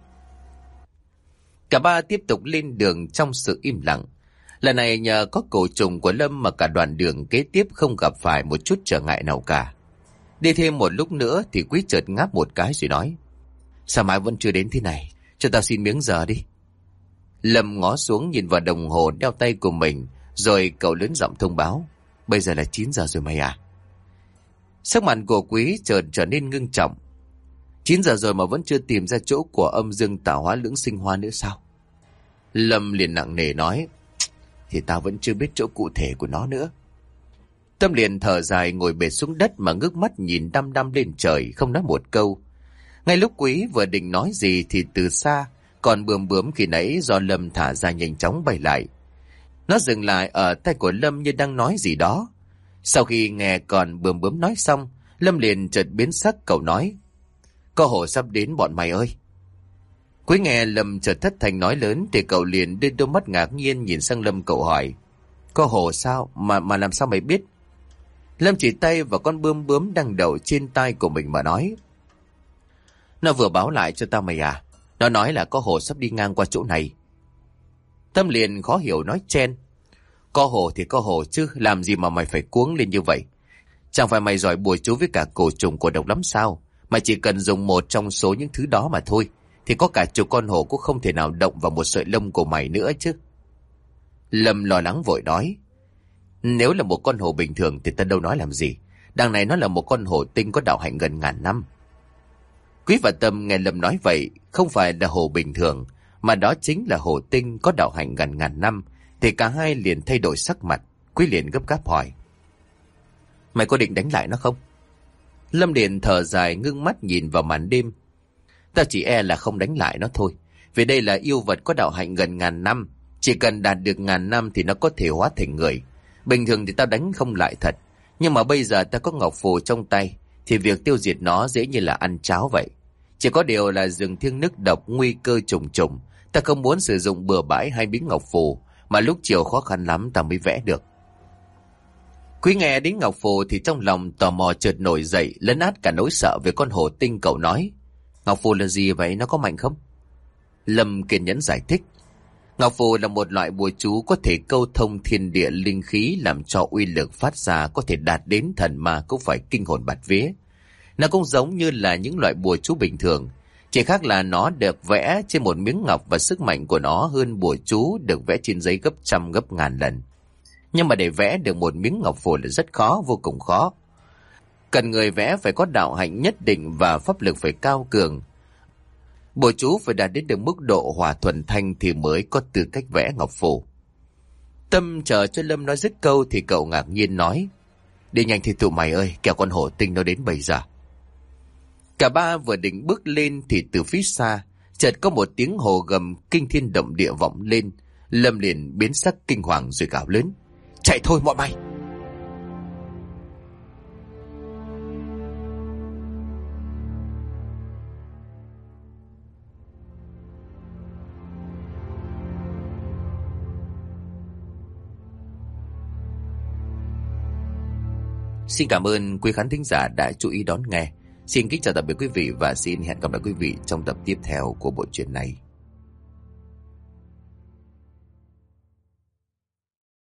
Cả ba tiếp tục lên đường trong sự im lặng. Lần này nhờ có cổ trùng của Lâm mà cả đoạn đường kế tiếp không gặp phải một chút trở ngại nào cả. Đi thêm một lúc nữa thì Quý chợt ngáp một cái rồi nói: Sao mãi vẫn chưa đến thế này? Cho tao xin miếng giờ đi. Lâm ngó xuống nhìn vào đồng hồ đeo tay của mình, rồi cậu lớn giọng thông báo: Bây giờ là chín giờ rồi mày à? Sắc mặt của Quý chợt trở nên ngưng trọng. Chín giờ rồi mà vẫn chưa tìm ra chỗ của âm dương tạo hóa lưỡng sinh hoa nữa sao? Lâm liền nặng nề nói: Thì tao vẫn chưa biết chỗ cụ thể của nó nữa. Tâm liền thở dài ngồi bệt xuống đất mà ngước mắt nhìn đăm đăm lên trời, không nói một câu. Ngay lúc Quý vừa định nói gì thì từ xa, con bướm bướm khi nãy do Lâm thả ra nhanh chóng bay lại. Nó dừng lại ở tay của Lâm như đang nói gì đó. Sau khi nghe con bướm bướm nói xong, Lâm liền chợt biến sắc, cậu nói: Có hổ sắp đến bọn mày ơi. Quý nghe Lâm chợt thất thanh nói lớn thì cậu liền đưa đôi mắt ngạc nhiên nhìn sang Lâm, cậu hỏi: Có hổ sao? Mà mà làm sao mày biết? Lâm chỉ tay vào con bướm bướm đang đậu trên tay của mình mà nói: Nó vừa báo lại cho tao mày à. Nó nói là có hổ sắp đi ngang qua chỗ này. Tâm liền khó hiểu nói chen: Có hổ thì có hổ chứ, làm gì mà mày phải cuống lên như vậy? Chẳng phải mày giỏi bùa chú với cả cổ trùng cổ độc lắm sao? Mày chỉ cần dùng một trong số những thứ đó mà thôi, thì có cả chục con hổ cũng không thể nào động vào một sợi lông của mày nữa chứ. Lâm lo lắng vội nói: Nếu là một con hổ bình thường thì ta đâu nói làm gì. Đằng này nó là một con hổ tinh có đạo hạnh gần ngàn năm. Quý và Tâm nghe Lâm nói vậy, không phải là hổ bình thường, mà đó chính là hổ tinh có đạo hạnh gần ngàn năm, thì cả hai liền thay đổi sắc mặt. Quý liền gấp gáp hỏi: Mày có định đánh lại nó không? Lâm liền thở dài ngưng mắt nhìn vào màn đêm: Ta chỉ e là không đánh lại nó thôi. Vì đây là yêu vật có đạo hạnh gần ngàn năm. Chỉ cần đạt được ngàn năm thì nó có thể hóa thành người. Bình thường thì tao đánh không lại thật. Nhưng mà bây giờ ta có ngọc phù trong tay, thì việc tiêu diệt nó dễ như là ăn cháo vậy. Chỉ có điều là rừng thiêng nước độc, nguy cơ trùng trùng. Ta không muốn sử dụng bừa bãi hai miếng ngọc phù, mà lúc chiều khó khăn lắm ta mới vẽ được. Quý nghe đến ngọc phù thì trong lòng tò mò chợt nổi dậy, lấn át cả nỗi sợ về con hổ tinh. Cậu nói: Ngọc phù là gì vậy? Nó có mạnh không? Lâm kiên nhẫn giải thích: Ngọc phù là một loại bùa chú có thể câu thông thiên địa linh khí, làm cho uy lực phát ra có thể đạt đến thần ma cũng phải kinh hồn bạt vía. Nó cũng giống như là những loại bùa chú bình thường, chỉ khác là nó được vẽ trên một miếng ngọc và sức mạnh của nó hơn bùa chú được vẽ trên giấy gấp trăm gấp ngàn lần. Nhưng mà để vẽ được một miếng ngọc phù là rất khó, vô cùng khó. Cần người vẽ phải có đạo hạnh nhất định và pháp lực phải cao cường. Bộ chú phải đạt đến được mức độ hòa thuần thanh thì mới có tư cách vẽ ngọc phù. Tâm chờ cho Lâm nói dứt câu thì cậu ngạc nhiên nói: đi nhanh thì tụi mày ơi, kẻo con hổ tinh nó đến bây giờ. Cả ba vừa định bước lên thì từ phía xa chợt có một tiếng hồ gầm kinh thiên động địa vọng lên. Lâm liền biến sắc kinh hoàng rồi gào lớn: chạy thôi mọi mày! Xin cảm ơn quý khán thính giả đã chú ý đón nghe. Xin kính chào tạm biệt quý vị và xin hẹn gặp lại quý vị trong tập tiếp theo của bộ truyện này.